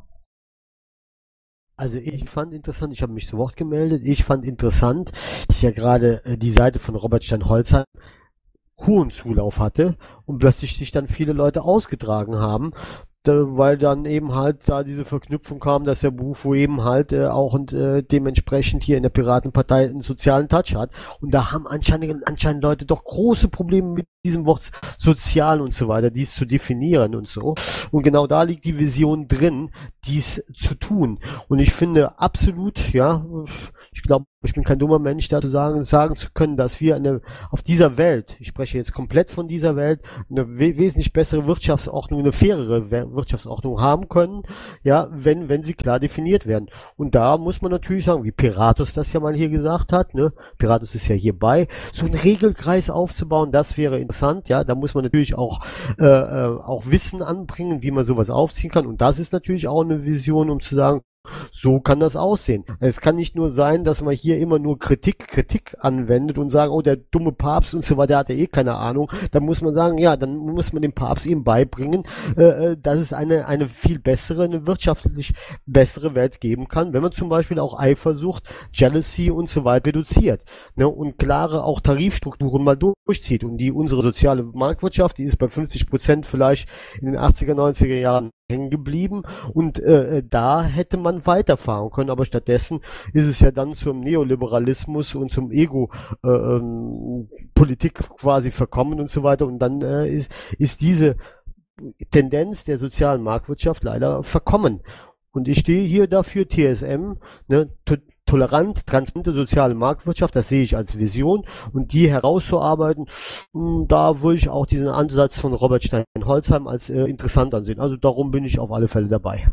Speaker 4: Also ich fand interessant, ich habe mich zu Wort gemeldet, ich fand interessant, dass ja gerade äh, die Seite von Robert Stein-Holzheim hohen Zulauf hatte und plötzlich sich dann viele Leute ausgetragen haben, da, weil dann eben halt da diese Verknüpfung kam, dass der Bufo eben halt äh, auch und äh, dementsprechend hier in der Piratenpartei einen sozialen Touch hat. Und da haben anscheinend, anscheinend Leute doch große Probleme mit diesem Wort sozial und so weiter, dies zu definieren und so. Und genau da liegt die Vision drin, dies zu tun. Und ich finde absolut, ja, ich glaube, ich bin kein dummer Mensch, da zu sagen, sagen zu können, dass wir eine, auf dieser Welt, ich spreche jetzt komplett von dieser Welt, eine we wesentlich bessere Wirtschaftsordnung, eine fairere Wirtschaftsordnung haben können, ja, wenn, wenn sie klar definiert werden. Und da muss man natürlich sagen, wie Piratus das ja mal hier gesagt hat, ne, Piratus ist ja hierbei, so einen Regelkreis aufzubauen, das wäre interessant, ja, da muss man natürlich auch, äh, auch Wissen anbringen, wie man sowas aufziehen kann. Und das ist natürlich auch eine Vision, um zu sagen, so kann das aussehen. Es kann nicht nur sein, dass man hier immer nur Kritik, Kritik anwendet und sagen, oh, der dumme Papst und so weiter, der hat ja eh keine Ahnung. Dann muss man sagen, ja, dann muss man dem Papst eben beibringen, äh, dass es eine, eine viel bessere, eine wirtschaftlich bessere Welt geben kann, wenn man zum Beispiel auch Eifersucht, Jealousy und so weiter reduziert, ne, und klare auch Tarifstrukturen mal durchzieht. Und die, unsere soziale Marktwirtschaft, die ist bei fünfzig Prozent vielleicht in den achtziger, neunziger Jahren hängen geblieben und äh, da hätte man weiterfahren können, aber stattdessen ist es ja dann zum Neoliberalismus und zum Ego-Politik äh, quasi verkommen und so weiter und dann äh, ist, ist diese Tendenz der sozialen Marktwirtschaft leider verkommen. Und ich stehe hier dafür, T S M, ne, to tolerant, transparente soziale Marktwirtschaft, das sehe ich als Vision und die herauszuarbeiten, mh, da würde ich auch diesen Ansatz von Robert Stein-Holzheim als äh, interessant ansehen. Also darum bin ich auf alle Fälle dabei.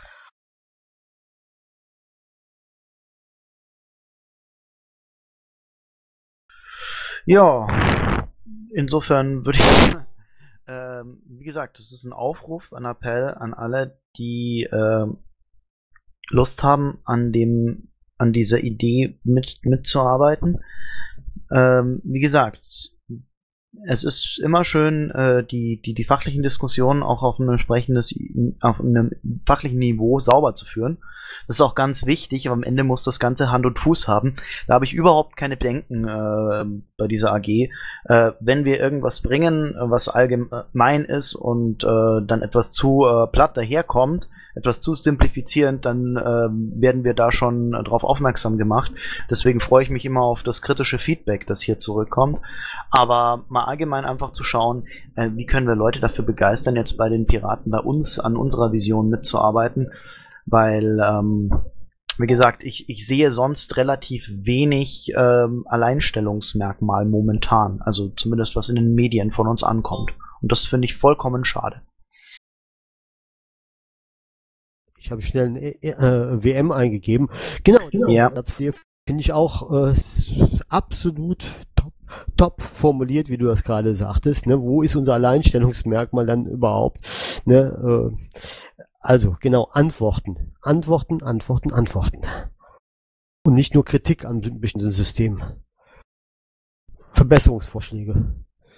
Speaker 1: Ja, insofern würde ich, ähm, wie gesagt, das ist ein Aufruf, ein Appell an alle, die äh, Lust haben, an dem, an dieser Idee mit, mitzuarbeiten. Ähm, wie gesagt, es ist immer schön, äh, die, die, die fachlichen Diskussionen auch auf einem entsprechendes, auf einem fachlichen Niveau sauber zu führen. Das ist auch ganz wichtig, aber am Ende muss das Ganze Hand und Fuß haben. Da habe ich überhaupt keine Bedenken äh, bei dieser A G. Äh, wenn wir irgendwas bringen, was allgemein ist und äh, dann etwas zu äh, platt daherkommt, etwas zu simplifizierend, dann äh, werden wir da schon äh, darauf aufmerksam gemacht. Deswegen freue ich mich immer auf das kritische Feedback, das hier zurückkommt. Aber mal allgemein einfach zu schauen, äh, wie können wir Leute dafür begeistern, jetzt bei den Piraten, bei uns an unserer Vision mitzuarbeiten. Weil, ähm, wie gesagt, ich, ich sehe sonst relativ wenig ähm, Alleinstellungsmerkmal momentan. Also zumindest was in den Medien von uns ankommt. Und das finde ich vollkommen schade.
Speaker 4: Ich habe schnell ein äh, W M eingegeben. Genau, genau. Ja. Das finde ich auch äh, absolut top, top formuliert, wie du das gerade sagtest. Ne? Wo ist unser Alleinstellungsmerkmal dann überhaupt? Ne? Äh, Also, genau, Antworten. Antworten, Antworten, Antworten. Und nicht nur Kritik an bestimmten Systemen. Verbesserungsvorschläge.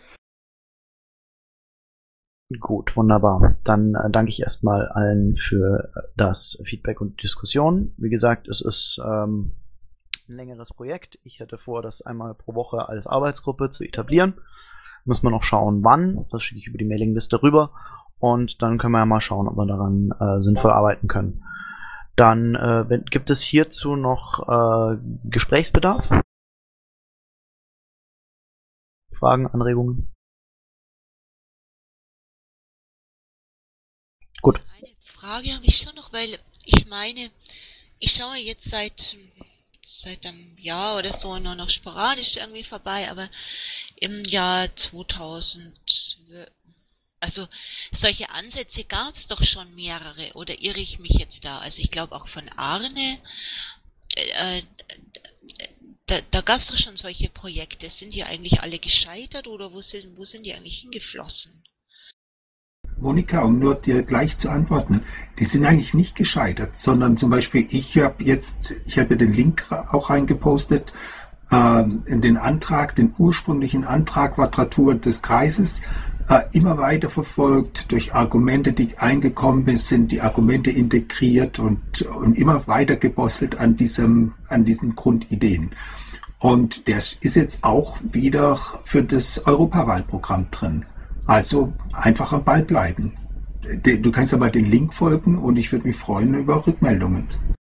Speaker 1: Gut, wunderbar. Dann äh, danke ich erstmal allen für das Feedback und Diskussion. Wie gesagt, es ist ähm, ein längeres Projekt. Ich hätte vor, das einmal pro Woche als Arbeitsgruppe zu etablieren. Muss man noch schauen, wann. Das schicke ich über die Mailingliste rüber. Und dann können wir ja mal schauen, ob wir daran äh, sinnvoll arbeiten können. Dann äh, wenn, gibt es hierzu noch äh, Gesprächsbedarf? Fragen, Anregungen? Gut.
Speaker 5: Eine Frage habe ich schon noch, weil ich meine, ich schaue jetzt seit seit einem Jahr oder so nur noch sporadisch irgendwie vorbei, aber im Jahr zweitausendzwölf, also solche Ansätze gab es doch schon mehrere, oder irre ich mich jetzt da? Also ich glaube auch von Arne, äh, da, da gab es doch schon solche Projekte. Sind die eigentlich alle gescheitert oder wo sind, wo sind die eigentlich hingeflossen?
Speaker 3: Monika, um nur dir gleich zu antworten, die sind eigentlich nicht gescheitert, sondern zum Beispiel ich habe jetzt, ich habe den Link auch reingepostet, ähm, in den Antrag, den ursprünglichen Antrag Quadratur des Kreises, äh, immer weiter verfolgt durch Argumente, die eingekommen sind, die Argumente integriert und, und immer weiter gebosselt an diesem, an diesen Grundideen. Und der ist jetzt auch wieder für das Europawahlprogramm drin. Also einfach am Ball bleiben. Du kannst aber den Link folgen und ich würde mich freuen über Rückmeldungen.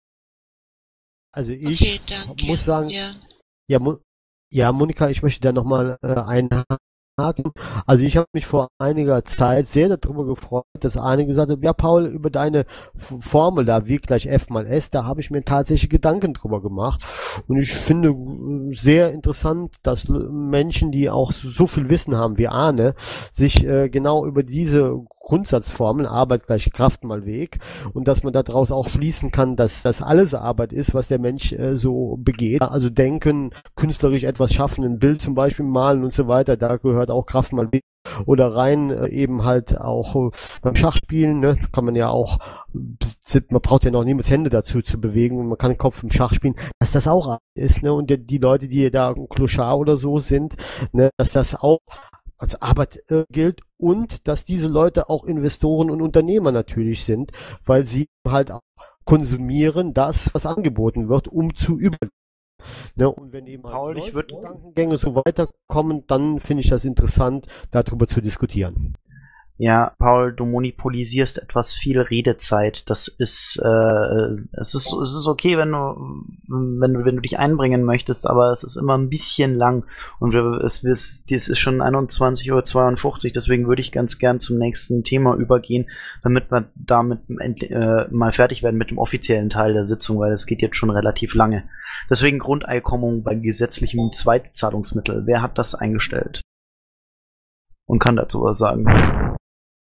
Speaker 4: Also ich
Speaker 5: okay,
Speaker 4: muss sagen,
Speaker 5: ja,
Speaker 4: ja, Mo ja Monika, ich möchte da nochmal äh, einhaken. Also ich habe mich vor einiger Zeit sehr darüber gefreut, dass Arne gesagt hat, ja Paul, über deine F Formel da, W gleich F mal S, da habe ich mir tatsächlich Gedanken drüber gemacht. Und ich finde sehr interessant, dass Menschen, die auch so viel Wissen haben wie Arne, sich äh, genau über diese Grundsatzformel, Arbeit gleich Kraft mal Weg, und dass man daraus auch schließen kann, dass das alles Arbeit ist, was der Mensch äh, so begeht. Also denken, künstlerisch etwas schaffen, ein Bild zum Beispiel malen und so weiter, da gehört auch Kraft mal Weg. Oder rein äh, eben halt auch äh, beim Schachspielen, ne, kann man ja auch, man braucht ja noch niemals Hände dazu zu bewegen und man kann den Kopf im Schach spielen, dass das auch Arbeit ist, ne, und die, die Leute, die da ein Clochard oder so sind, ne, dass das auch als Arbeit äh, gilt und dass diese Leute auch Investoren und Unternehmer natürlich sind, weil sie halt auch konsumieren das, was angeboten wird, um zu überleben. Ne, und wenn eben halt
Speaker 1: Paul, ich würd...
Speaker 4: Gedankengänge so weiterkommen, dann finde ich das interessant, darüber zu diskutieren.
Speaker 1: Ja, Paul, du monopolisierst etwas viel Redezeit. Das ist, äh, es ist, es ist okay, wenn du, wenn du, wenn du dich einbringen möchtest, aber es ist immer ein bisschen lang und wir, es, es, es ist schon einundzwanzig Uhr zweiundfünfzig, deswegen würde ich ganz gern zum nächsten Thema übergehen, damit wir damit äh, mal fertig werden mit dem offiziellen Teil der Sitzung, weil es geht jetzt schon relativ lange. Deswegen Grundeinkommung bei gesetzlichem Zweitzahlungsmittel. Wer hat das eingestellt? Und kann dazu was sagen?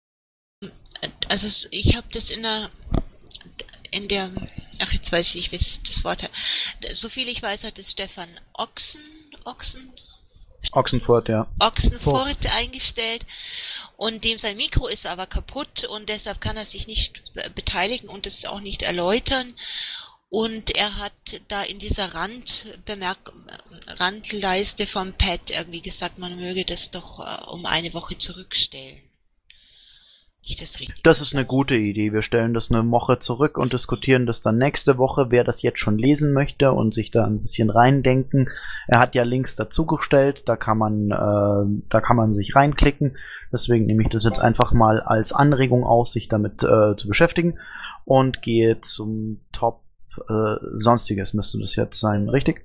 Speaker 5: Also ich habe das in der, in der, ach jetzt weiß ich nicht, wie das Wort hat. So viel ich weiß, hat es Stefan Ochsen, Ochsen?
Speaker 1: Ochsenfurt, ja.
Speaker 5: Ochsenfurt eingestellt und dem sein Mikro ist aber kaputt und deshalb kann er sich nicht beteiligen und es auch nicht erläutern. Und er hat da in dieser Randbemerk Randleiste vom Pad irgendwie gesagt, man möge das doch uh, um eine Woche zurückstellen. Das,
Speaker 1: das ist eine gute Idee. Wir stellen das eine Woche zurück und diskutieren das dann nächste Woche. Wer das jetzt schon lesen möchte und sich da ein bisschen reindenken, er hat ja Links dazugestellt, da kann man, äh, da kann man sich reinklicken. Deswegen nehme ich das jetzt einfach mal als Anregung aus, sich damit äh, zu beschäftigen und gehe zum Top äh, Sonstiges müsste das jetzt sein, richtig?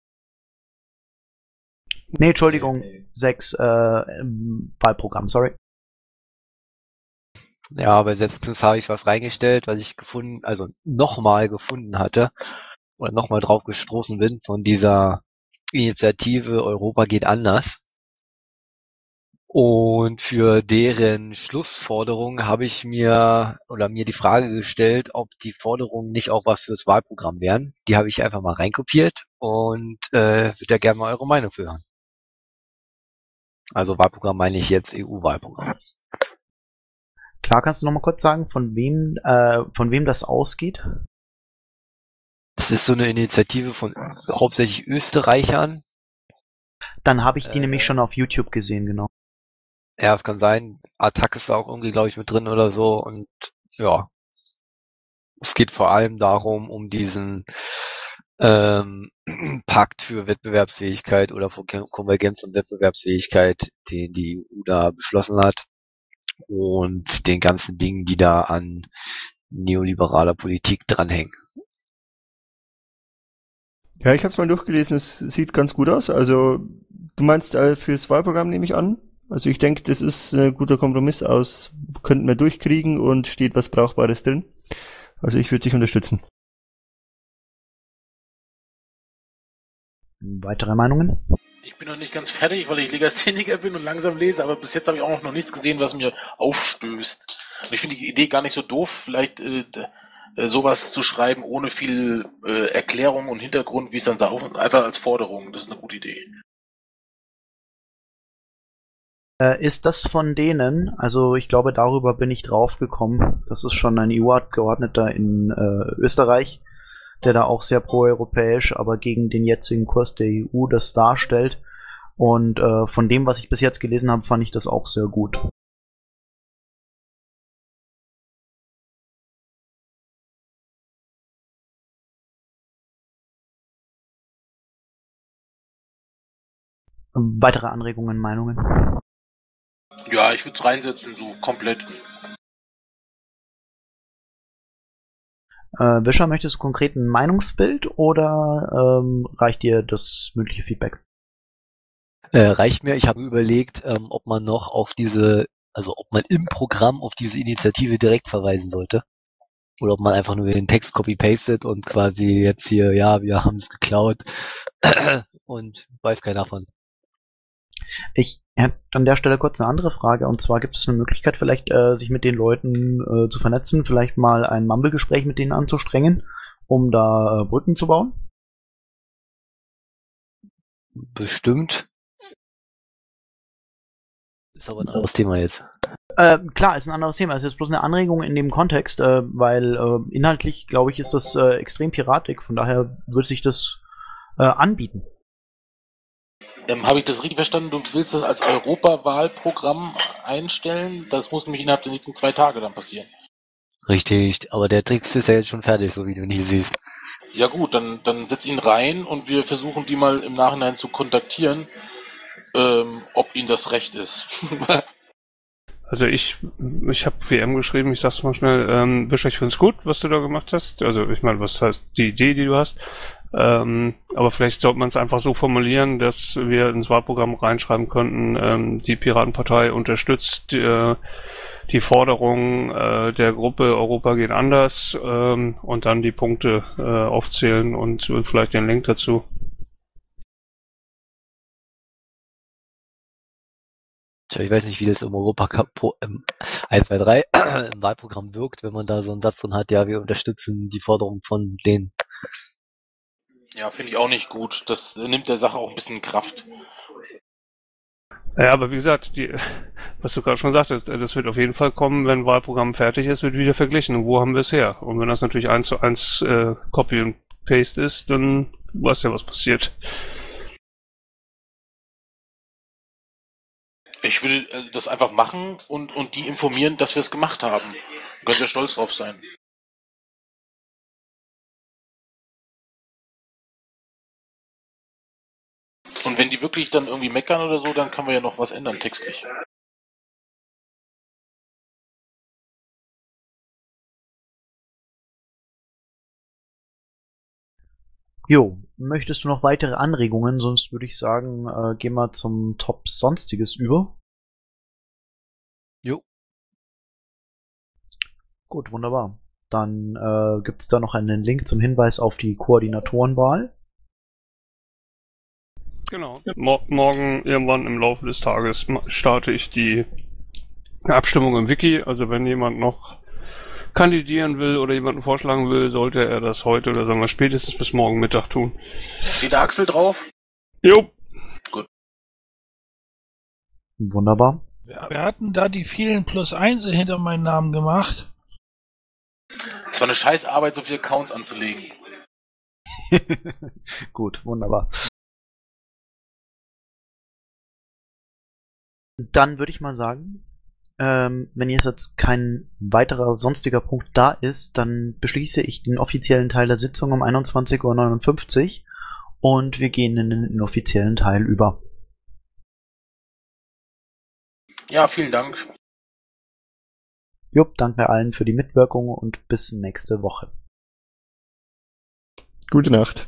Speaker 1: Nee, Entschuldigung, sechs äh, Wahlprogramm, sorry.
Speaker 13: Ja, aber letztens habe ich was reingestellt, was ich gefunden, also nochmal gefunden hatte oder nochmal drauf gestoßen bin von dieser Initiative Europa geht anders. Und für deren Schlussforderung habe ich mir oder mir die Frage gestellt, ob die Forderungen nicht auch was fürs Wahlprogramm wären. Die habe ich einfach mal reinkopiert und äh, würde ja gerne mal eure Meinung zu hören. Also Wahlprogramm meine ich jetzt E U-Wahlprogramm.
Speaker 1: Klar, kannst du noch mal kurz sagen, von wem, äh, von wem das ausgeht?
Speaker 13: Das ist so eine Initiative von hauptsächlich Österreichern.
Speaker 1: Dann habe ich die
Speaker 13: äh,
Speaker 1: nämlich schon auf YouTube gesehen, genau.
Speaker 13: Ja, es kann sein. Attac ist da auch irgendwie, glaube ich, mit drin oder so. Und ja, es geht vor allem darum, um diesen ähm, Pakt für Wettbewerbsfähigkeit oder für Konvergenz und Wettbewerbsfähigkeit, den die E U da beschlossen hat. Und den ganzen Dingen, die da an neoliberaler Politik dranhängen.
Speaker 8: Ja, ich habe es mal durchgelesen, es sieht ganz gut aus. Also du meinst äh, fürs Wahlprogramm, nehme ich an? Also ich denke, das ist ein guter Kompromiss aus, könnten wir durchkriegen und steht was Brauchbares drin. Also ich würde dich unterstützen.
Speaker 1: Weitere Meinungen?
Speaker 2: Ich bin noch nicht ganz fertig, weil ich Legastheniker bin und langsam lese, aber bis jetzt habe ich auch noch nichts gesehen, was mir aufstößt. Und ich finde die Idee gar nicht so doof, vielleicht äh, äh, sowas zu schreiben ohne viel äh, Erklärung und Hintergrund, wie es dann so auf, einfach als Forderung. Das ist eine gute Idee.
Speaker 1: Äh, ist das von denen, also ich glaube, darüber bin ich drauf gekommen, das ist schon ein E U-Abgeordneter in äh, Österreich, der da auch sehr proeuropäisch, aber gegen den jetzigen Kurs der E U das darstellt. Und äh, von dem, was ich bis jetzt gelesen habe, fand ich das auch sehr gut. Weitere Anregungen, Meinungen?
Speaker 2: Ja, ich würde es reinsetzen, so komplett.
Speaker 1: Äh, Wischer, möchtest du konkret ein Meinungsbild oder ähm, reicht dir das mündliche Feedback?
Speaker 13: Äh, reicht mir. Ich habe überlegt, ähm, ob man noch auf diese, also ob man im Programm auf diese Initiative direkt verweisen sollte. Oder ob man einfach nur den Text copy-pastet und quasi jetzt hier, ja, wir haben es geklaut und weiß keiner von.
Speaker 1: Ich hätte an der Stelle kurz eine andere Frage, und zwar gibt es eine Möglichkeit, vielleicht äh, sich mit den Leuten äh, zu vernetzen, vielleicht mal ein Mumble-Gespräch mit denen anzustrengen, um da äh, Brücken zu bauen?
Speaker 13: Bestimmt. Ist aber ein anderes Thema jetzt.
Speaker 1: Äh, klar, ist ein anderes Thema. Es ist bloß eine Anregung in dem Kontext, äh, weil äh, inhaltlich, glaube ich, ist das äh, extrem piratig. Von daher würde sich das äh, anbieten.
Speaker 2: Ähm, Habe ich das richtig verstanden? Du willst das als Europawahlprogramm einstellen? Das muss nämlich innerhalb der nächsten zwei Tage dann passieren.
Speaker 13: Richtig, aber der Text ist ja jetzt schon fertig, so wie du nicht siehst.
Speaker 2: Ja gut, dann, dann setz ihn rein und wir versuchen die mal im Nachhinein zu kontaktieren, ähm, ob ihnen das recht ist.
Speaker 6: Also ich, ich habe W M geschrieben, ich sag's mal schnell, ähm, Wischer, ich find's gut, was du da gemacht hast. Also ich meine, was heißt die Idee, die du hast. Ähm, aber vielleicht sollte man es einfach so formulieren, dass wir ins Wahlprogramm reinschreiben könnten, ähm, die Piratenpartei unterstützt äh, die Forderung äh, der Gruppe Europa geht anders ähm, und dann die Punkte äh, aufzählen und, und vielleicht den Link dazu.
Speaker 13: Tja, ich weiß nicht, wie das im Europa im eins, zwei, drei im Wahlprogramm wirkt, wenn man da so einen Satz drin hat, ja, wir unterstützen die Forderung von denen.
Speaker 2: Ja, finde ich auch nicht gut. Das nimmt der Sache auch ein bisschen Kraft.
Speaker 6: Ja, aber wie gesagt, die, was du gerade schon sagtest, das wird auf jeden Fall kommen, wenn ein Wahlprogramm fertig ist, wird wieder verglichen. Und wo haben wir es her? Und wenn das natürlich eins zu eins äh, Copy und Paste ist, dann weißt du ja, was passiert.
Speaker 2: Ich würde äh, das einfach machen und, und die informieren, dass wir es gemacht haben. Könnt ihr stolz drauf sein. Und wenn die wirklich dann irgendwie meckern oder so, dann können wir ja noch was ändern textlich.
Speaker 1: Jo, möchtest du noch weitere Anregungen? Sonst würde ich sagen, äh, gehen wir zum Top Sonstiges über.
Speaker 13: Jo.
Speaker 1: Gut, wunderbar. Dann äh, gibt es da noch einen Link zum Hinweis auf die Koordinatorenwahl.
Speaker 6: Genau. Mo- morgen irgendwann im Laufe des Tages starte ich die Abstimmung im Wiki. Also wenn jemand noch kandidieren will oder jemanden vorschlagen will, sollte er das heute oder sagen wir spätestens bis morgen Mittag tun.
Speaker 2: Steht der Axel drauf?
Speaker 6: Jo.
Speaker 2: Gut.
Speaker 1: Wunderbar.
Speaker 9: Wir hatten da die vielen Plus Einse hinter meinen Namen gemacht.
Speaker 2: Es war eine scheiß Arbeit, so viele Accounts anzulegen.
Speaker 1: Gut, wunderbar. Dann würde ich mal sagen, ähm, wenn jetzt kein weiterer sonstiger Punkt da ist, dann beschließe ich den offiziellen Teil der Sitzung um einundzwanzig Uhr neunundfünfzig und wir gehen in den inoffiziellen Teil über.
Speaker 2: Ja, vielen Dank.
Speaker 1: Jupp, danke allen für die Mitwirkung und bis nächste Woche.
Speaker 8: Gute Nacht.